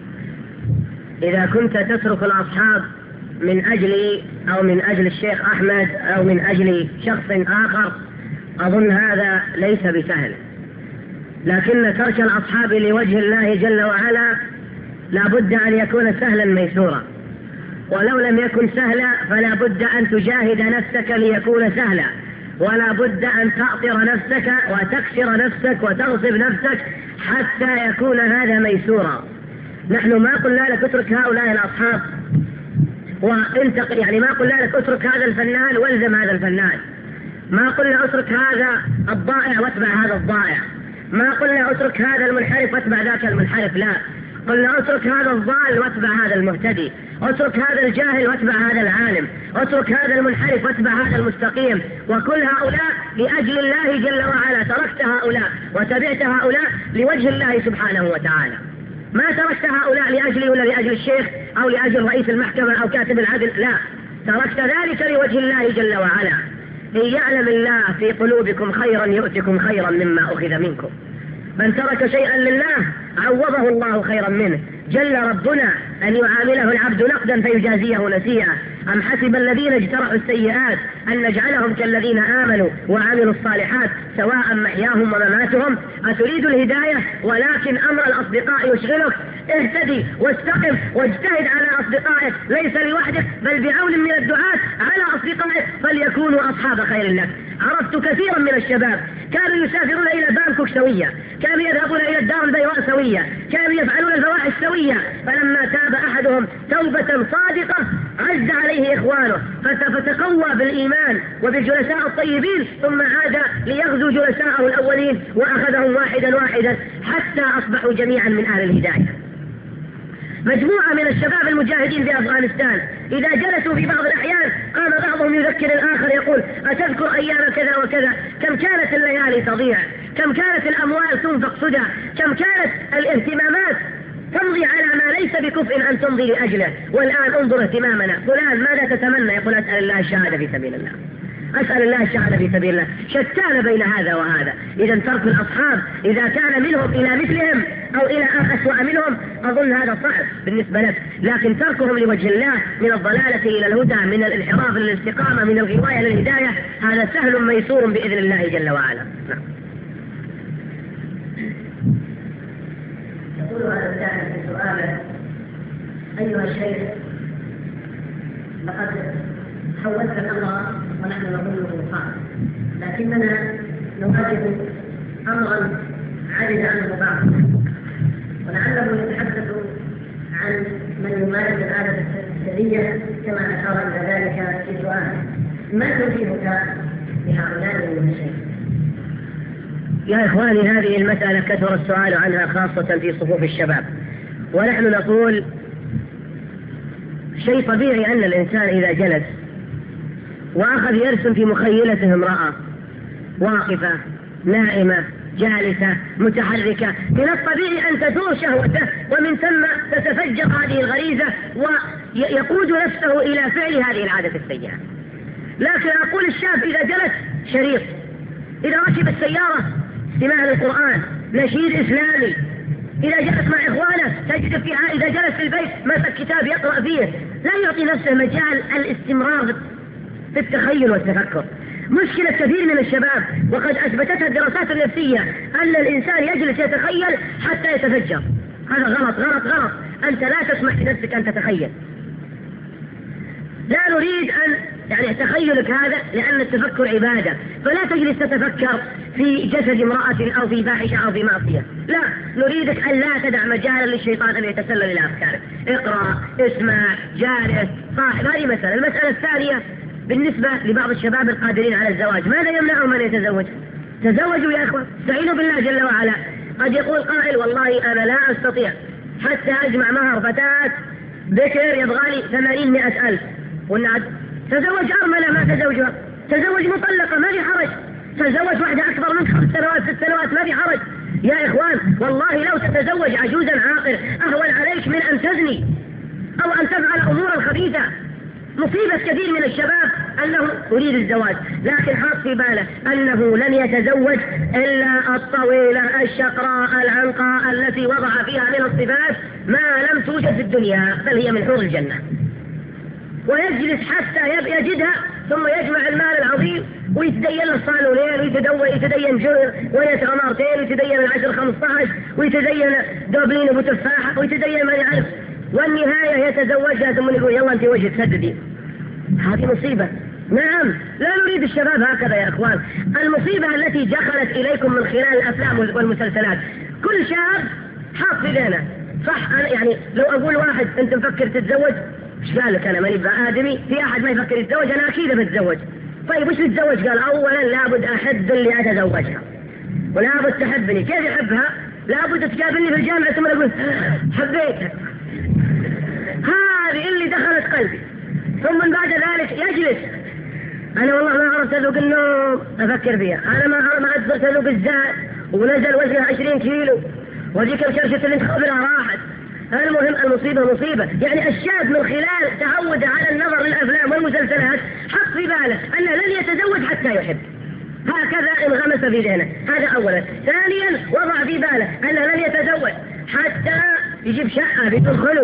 إذا كنت تترك الأصحاب من أجلي أو من أجل الشيخ أحمد أو من أجل شخص آخر، أظن هذا ليس بسهل، لكن ترك الأصحاب لوجه الله جل وعلا لا بد أن يكون سهلا ميسورا، ولو لم يكن سهلا فلا بد أن تجاهد نفسك ليكون سهلا، ولا بد أن تأطر نفسك وتكسر نفسك وتغصب نفسك حتى يكون هذا ميسورا. نحن ما قلنا لك اترك هؤلاء الأصحاب وانتقل، يعني ما قلنا لك اترك هذا الفنان والزم هذا الفنان، ما قلنا اترك هذا الضائع واتبع هذا الضائع، ما قلنا اترك هذا المنحرف واتبع ذاك المنحرف، لا، قلنا اترك هذا الضال واتبع هذا المهتدي، اترك هذا الجاهل واتبع هذا العالم، اترك هذا المنحرف واتبع هذا المستقيم. وكل هؤلاء لأجل الله جل وعلا، تركت هؤلاء وتبعت هؤلاء لوجه الله سبحانه وتعالى، ما تركت هؤلاء لأجلي ولا لأجل الشيخ أو لأجل رئيس المحكمة أو كاتب العدل، لا، تركت ذلك لوجه الله جل وعلا. إن يعلم الله في قلوبكم خيرا يؤتكم خيرا مما أخذ منكم، من ترك شيئا لله عوضه الله خيرا منه. جل ربنا أن يعامله العبد نقدا فيجازيه نسيئا. أم حسب الذين اجترحوا السيئات أن نجعلهم كالذين آمنوا وعملوا الصالحات سواء محياهم ومماتهم؟ أتريد الهداية ولكن أمر الأصدقاء يشغلك؟ اهتدي واستقم واجتهد على أصدقائك، ليس لوحدك بل بعون من الدعاة على أصدقائك فليكونوا أصحاب خير لك. عرفت كثيرا من الشباب كانوا يسافرون إلى بانكوك سوية، كانوا يذهبون إلى الدار البيضاء سوية، كانوا يفعلون الفواحش سوية، فلما تاب أحدهم توبة صادقة عز عليه إخوانه فتقوى بالإيمان وبالجلساء الطيبين، ثم عاد ليغزو جلساءه الأولين وأخذهم واحدا واحدا حتى أصبحوا جميعا من أهل الهداية. مجموعة من الشباب المجاهدين في أفغانستان إذا جلسوا في بعض الأحيان قام بعضهم يذكر الآخر يقول: أتذكر أيام كذا وكذا، كم كانت الليالي تضيع، كم كانت الأموال تنفق سدى، كم كانت الاهتمامات تمضي على ما ليس بكفء أن تمضي لأجله، والآن انظر اهتمامنا. فلان ماذا تتمنى؟ يقول: أسأل الله الشهادة في سبيل الله، أسأل الله الشهادة في سبيل الله. شتان بين هذا وهذا. إذا ترك الأصحاب إذا كان منهم إلى مثلهم أو إلى أسوأ منهم أظن هذا صعب بالنسبة لك، لكن تركهم لوجه الله من الضلالة إلى الهدى، من الانحراف للاستقامة، من الغواية للهداية، هذا سهل ميسور بإذن الله جل وعلا. نعم. يقول هذا السائل في سؤاله: أيها الشيخ، لقد حولت الأمر ونحن نظنه صعب، لكننا نواجه أمرا عجز عنه بعض، ولعله يتحدث عن من يمارس العادة السرية كما أشار إلى ذلك في سؤال، ما توجيهك لهؤلاء المشايخ؟ يا إخواني، هذه المسألة كثر السؤال عنها خاصة في صفوف الشباب، ونحن نقول شيء طبيعي أن الإنسان إذا جلس وأخذ يرسم في مخيلته امرأة واقفة نائمة جالسة متحركة، من الطبيعي أن تثور شهوته ومن ثم تتفجر هذه الغريزة ويقود نفسه إلى فعل هذه العادة السيئة. لكن أقول الشاب إذا جلس شريط، إذا ركب السيارة استماع للقرآن، نشيد إسلامي، إذا جلس مع إخوانه تجد فيها، إذا جلس في البيت مسك كتاب يقرأ فيه، لا يعطي نفسه مجال الاستمرار في التخيل والتفكر. مشكلة كثير من الشباب وقد أثبتتها الدراسات النفسية أن الإنسان يجلس يتخيل حتى يتفجر. هذا غلط غلط غلط، أنت لا تسمح لنفسك أن تتخيل. لا نريد أن يعني تخيلك هذا، لأن التفكر عبادة، فلا تجلس تتفكر في جسد امرأة أو في فاحشة أو في معصية، لا، نريدك أن لا تدع مجالا للشيطان أن يتسلل إلى أفكارك. اقرأ، اسمع، جالس، صاحب. هذه مسألة. المسألة الثانية بالنسبة لبعض الشباب القادرين على الزواج، ماذا يمنعهم أن يتزوج؟ تزوجوا يا أخوة، استعينوا بالله جل وعلا. قد يقول قائل والله أنا لا أستطيع حتى أجمع مهر فتاة بكر يبغالي 80-100 ألف، والنعد تزوج أرملة ما تزوجها، تزوج مطلقة ما في حرج، تزوج واحدة أكبر من 5 سنوات 6 سنوات ما في حرج. يا إخوان والله لو تتزوج عجوزا عاقل أهون عليك من أن تزني أو أن تفعل أمورا خبيثة. مصيبة كثير من الشباب أنه يريد الزواج لكن حاط في باله أنه لن يتزوج إلا الطويلة الشقراء العنقاء التي وضع فيها من الصفات ما لم توجد في الدنيا بل هي من حور الجنة، ويجلس حتى يجدها ثم يجمع المال العظيم ويتدين له صالونين ويتدين جر ويسرى مرتين ويتدين العشر 15 ويتدين دوبلين ابو تفاحة ويتدين ما يعرف، والنهاية يتزوجها ثم يقول يلا انت وجه تسددي. هذه مصيبة. نعم، لا نريد الشباب هكذا يا اخوان. المصيبة التي دخلت اليكم من خلال الافلام والمسلسلات، كل شاب حاط في ذهنه صح. أنا يعني لو اقول واحد انت مفكر تتزوج، ايش قال لك؟ انا ماني بآدمي، في احد ما يفكر يتزوج؟ انا اكيد بتزوج. طيب وش تتزوج؟ قال اولا لابد احب اللي اتزوجها ولابد تحبني. كيف يحبها؟ لابد تقابلني في الجامعة ثم اقول حبيتها، هذه اللي دخلت قلبي. ثم من بعد ذلك يجلس، انا والله ما عرفت اذوق النوم افكر فيها، انا ما عرفت اذوق الزاد ونزل وزنها 20 كيلو وذيك الشرشة اللي انت خبرها راحت. المهم المصيبة مصيبة. يعني الشاب من خلال تعود على النظر للأفلام والمسلسلات حط في باله أنه لن يتزوج حتى يحب، هكذا انغمس في ذهنه. هذا أولا. ثانيا وضع في باله أنه لن يتزوج حتى يجيب شقة بدون خلو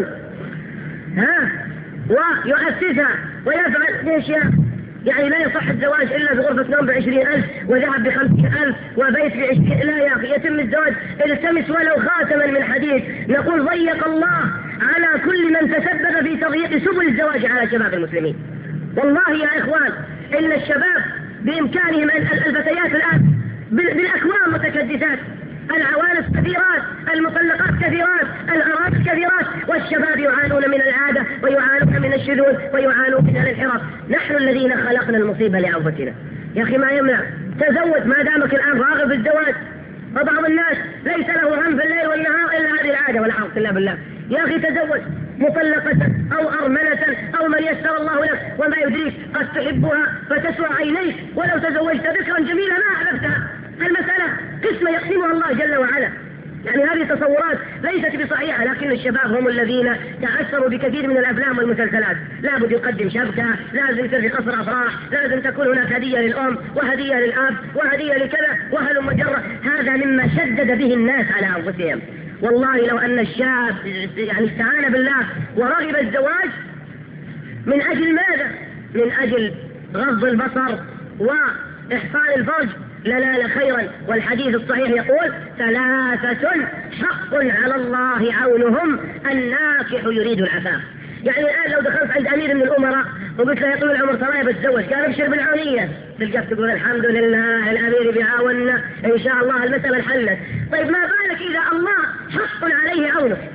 ويؤسسها ويفعل أشياء. يعني لا يصح الزواج إلا بغرفة نوم ب20,000 وذهب ب50,000 وبيت ب20. لا يا أخي، يتم الزواج التمس ولو خاتما من حديد. نقول ضيق الله على كل من تسبب في تضييق سبل الزواج على شباب المسلمين. والله يا إخوان إن الشباب بإمكانهم الفتيات الآن بالأكوام متكدسات، العوانس كثيرات، المطلقات كثيرات، الأراضي كثيرات، والشباب يعانون من العادة ويعانون من الشذوذ ويعانون من الانحراف. نحن الذين خلقنا المصيبة لأنفسنا. يا أخي ما يمنع تزوج ما دامك الآن راغب بالزواج. وبعض الناس ليس له هم في الليل والنهار إلا هذه العادة والحمد لله بالله. يا أخي تزوج مطلقة أو أرملة أو من يسر الله لك، وما يدريك قد تحبها فتسوى عينيك، ولو تزوجت ذكرا جميلا ما أحببتها. المسألة قسمة يقسمها الله جل وعلا. يعني هذه تصورات ليست بصحيحة، لكن الشباب هم الذين تأثروا بكثير من الأفلام والمسلسلات. لابد يقدم شبكة، لازم يصير في قصر أفراح، لازم تكون هناك هدية للأم وهدية للأب وهدية لكذا وهل مجرة. هذا مما شدد به الناس على أنفسهم. والله لو أن الشاب يعني استعان بالله ورغب الزواج من أجل ماذا؟ من أجل غض البصر وإحصان الفرج لنال خيرا. والحديث الصحيح يقول 3 حق على الله عونهم: الناكح يريد العفاف. يعني الآن لو دخلت عند أمير من الأمراء وقلت له يا طويل العمر ترى بتزوج، قال ابشر بالعونية، تلقاك تقول الحمد لله الأمير بيعاوننا إن شاء الله المسألة انحلت. طيب ما بالك إذا الله حق عليه عونك؟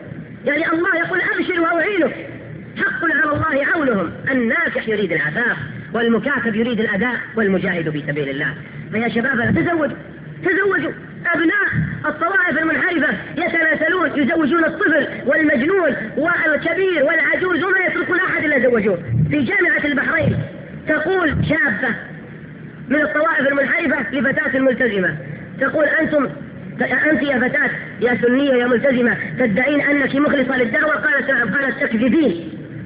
يعني الله يقول أبشر وأعينك، حق على الله عونهم. الناكح يريد العفاف، والمكاتب يريد الأداء، والمجاهد في سبيل الله. فيا شباب تزوجوا. أبناء الطوائف المنحرفة يتناسلون، يزوجون الطفل والمجنون والكبير والعجوز وما يتركون أحد إلا زوجوه. في جامعة البحرين تقول شابة من الطوائف المنحرفة لفتاة ملتزمة، تقول أنت يا فتاة يا سنية يا ملتزمة تدعين أنك مخلصة للدعوة؟ قالت تكذبين،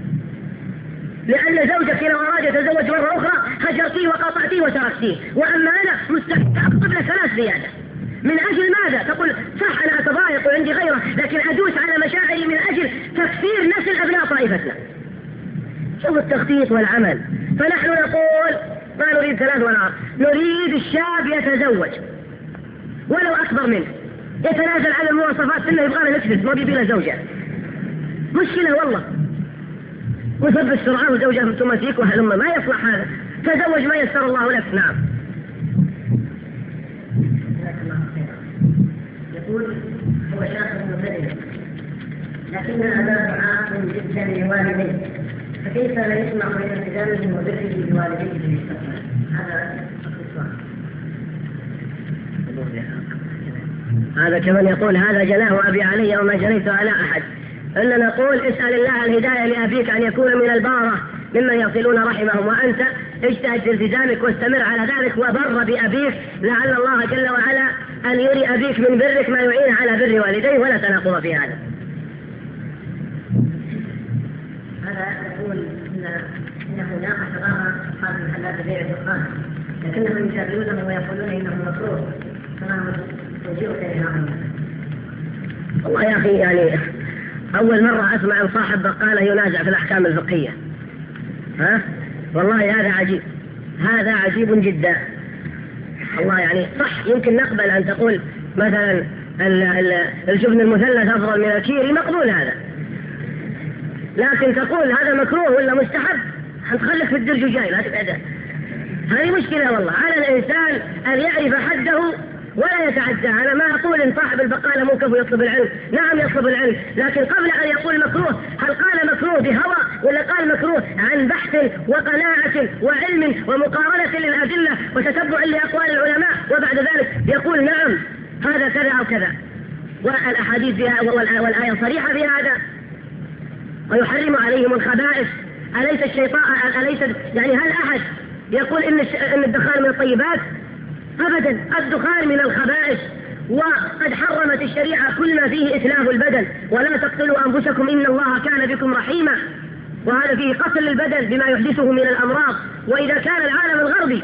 لأن زوجك لو أراد يتزوج مرة أخرى هجرتيه وقاطعتيه وتركتيه، وأما أنا مستحيل أخطب له 3 زيادة. من أجل ماذا؟ تقول صح أنا أتضايق وعندي غيره، لكن أدوس على مشاعري من أجل تكثير نسل أبناء طائفتنا. شوف التخطيط والعمل. فنحن نقول ما نريد 3 ولا 4، نريد الشاب يتزوج ولو أكبر منه، يتنازل عن المواصفات إنه يبغى له نكسس ما بيبي له زوجة. مشكلة والله، وثب السرعة وزوجة تمسيك وهلما، ما يصلح هذا. تزوج ما يسر الله لك. نعم. يقول هو شاب مبتدئ لكن أباه عاق جدا لوالديه، فكيف لا يسمح من التزامه وبره بوالديه في المستقبل؟ هذا كمن يقول هذا جناه أبي علي وما جنيت على أحد. إننا نقول اسأل الله الهداية لأبيك أن يكون من البارة ممن يصلون رحمهم، وأنت اجتهد في التزامك واستمر على ذلك وبر بأبيك، لعل الله جل وعلا أن يري أبيك من برك ما يعين على بر والديه، ولا تناقض في هذا. هذا يقول إنه ناقش بعض أصحاب المحلات بيع الدخان، لكنهم يشاغلونه ويقولون إنه مكروه، فما توجيهك لهذا؟ والله يا أخي يعني أول مرة أسمع عن صاحب بقالة ينازع في الأحكام الفقهية. والله هذا عجيب، هذا عجيب جدا. الله يعني صح، يمكن نقبل أن تقول مثلا الجبن المثلث أفضل من الكيري، مقبول هذا، لكن تقول هذا مكروه ولا مستحب، هتخلك في الدرج جاي لا تبعده. هذه مشكلة والله. على الإنسان أن يعرف حده ولا يتعدى. أنا ما أقول إن صاحب البقالة موقف يطلب العلم، نعم يطلب العلم، لكن قبل أن يقول مكروه هل قال مكروه بهوى ولا قال مكروه عن بحث وقناعة وعلم ومقارنة للأدلة وتتبع لأقوال العلماء، وبعد ذلك يقول نعم هذا كذا أو كذا، والأحاديث فيها والآية صريحة في هذا، ويحرم عليهم الخبائث. أليس الشيطان يعني هل أحد يقول إن الدخان من الطيبات؟ أبدا، الدخان من الخبائث، وقد حرمت الشريعة كل ما فيه إتلاف البدن، ولا تقتلوا أنفسكم إن الله كان بكم رحيما، وهذا فيه قتل البدن بما يحدثه من الأمراض. وإذا كان العالم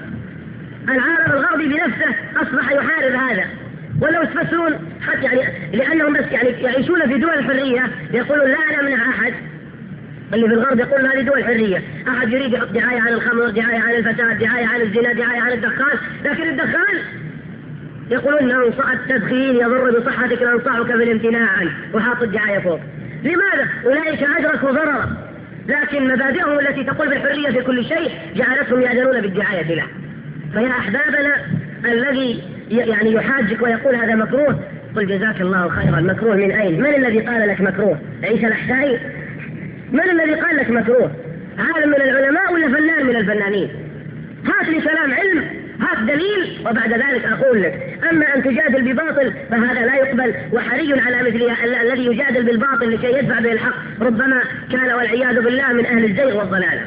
الغربي بنفسه أصبح يحارب هذا، ولو تفسرون حتى يعني لأنهم بس يعني يعيشون في دول الحرية يقولون لا نمنع أحد. اللي في الغرب يقول هذه دول حرية، أحد يريد يحط دعاية عن الخمر، دعاية عن الفساد، دعاية عن الزنا، دعاية عن الدخان، لكن الدخان يقولون التدخين يضر بصحتك ننصحك بالامتناع عنه، وحاط الدعاية فوق. لماذا؟ أولئك أدركوا ضررا، لكن مبادئهم التي تقول بالحرية في كل شيء جعلتهم يأذنون بالدعاية له. فيا أحبابنا الذي يعني يحاجك ويقول هذا مكروه، قل جزاك الله خيرا، مكروه من أين؟ من الذي قال لك مكروه؟ عيسى الأحسائي؟ من الذي قال لك مكروه؟ عالم من العلماء ولا فنان من الفنانين؟ هات لي كلام علم، هات دليل، وبعد ذلك أقول لك. أما أن تجادل بباطل فهذا لا يقبل، وحري على مثل الذي يجادل بالباطل لكي يدفع به الحق ربما كان والعياذ بالله من أهل الزيغ والضلالة.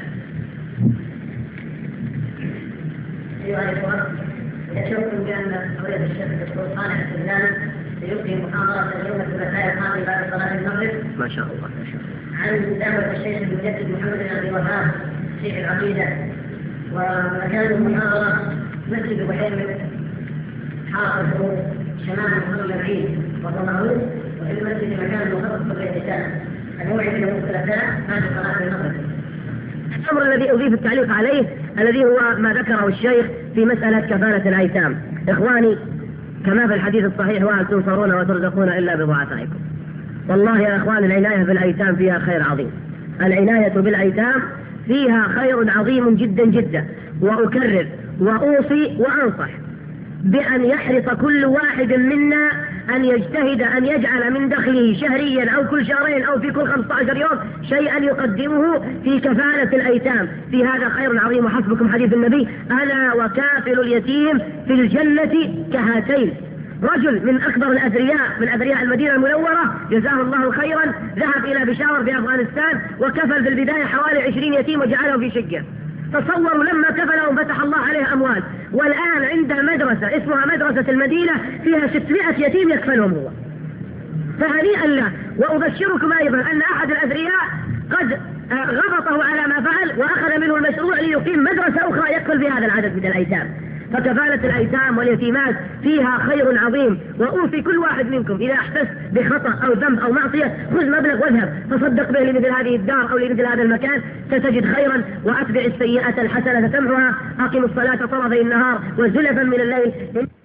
أيها الأخوة، يشوفكم بأن فضيلة الشيخ الدكتور صالح السلام سيلقي محاضرة اليوم الثلاثاء القادم بعد صلاة المغرب. ما شاء الله ما شاء الله. عن دعوة الشيخ المجدد محمد بن عبد الوهاب شيخ العقيدة، ومكان المحاضرة مسجد بحيرة حافظ شمال محمد العيد وهو معروف، وفي المسجد مكان مخصص للنساء. الموعد يوم الثلاثاء بعد صلاة المغرب. الأمر الذي أضيف التعليق عليه الذي هو ما ذكره الشيخ في مسألة كفالة الأيتام. إخواني، كما في الحديث الصحيح وهل تنصرون وترزقون إلا بضعفائكم. والله يا إخوان العناية بالأيتام فيها خير عظيم، العناية بالأيتام فيها خير عظيم جدا جدا. وأكرر وأوصي وأنصح بأن يحرص كل واحد منا أن يجتهد أن يجعل من دخله شهريا أو كل شهرين أو في كل 15 يوم شيئا يقدمه في كفالة الأيتام، في هذا خير عظيم. وحسبكم حديث النبي: أنا وكافل اليتيم في الجنة كهاتين. رجل من أكبر الأثرياء من أثرياء المدينة المنورة جزاه الله خيرا ذهب إلى بشاور في أفغانستان وكفل في البداية حوالي 20 يتيم وجعله في شقة. تصوروا لما كفلهم فتح الله عليه أموال، والآن عنده مدرسة اسمها مدرسة المدينة فيها 600 يتيم يكفلهم هو، فهنيئا له. وأبشركم أيضا أن أحد الأثرياء قد غبطه على ما فعل وأخذ منه المشروع ليقيم مدرسة أخرى يكفل بهذا العدد من الأيتام. فكفالة الأيتام واليتيمات فيها خير عظيم. وأوصي كل واحد منكم إذا احسست بخطأ أو ذنب أو معصية خذ مبلغ واذهب تصدق به لمثل هذه الدار أو لمثل هذا المكان ستجد خيرا. وأتبع السيئة الحسنة تمحها. أقم الصلاة طرفي النهار وزلفا من الليل.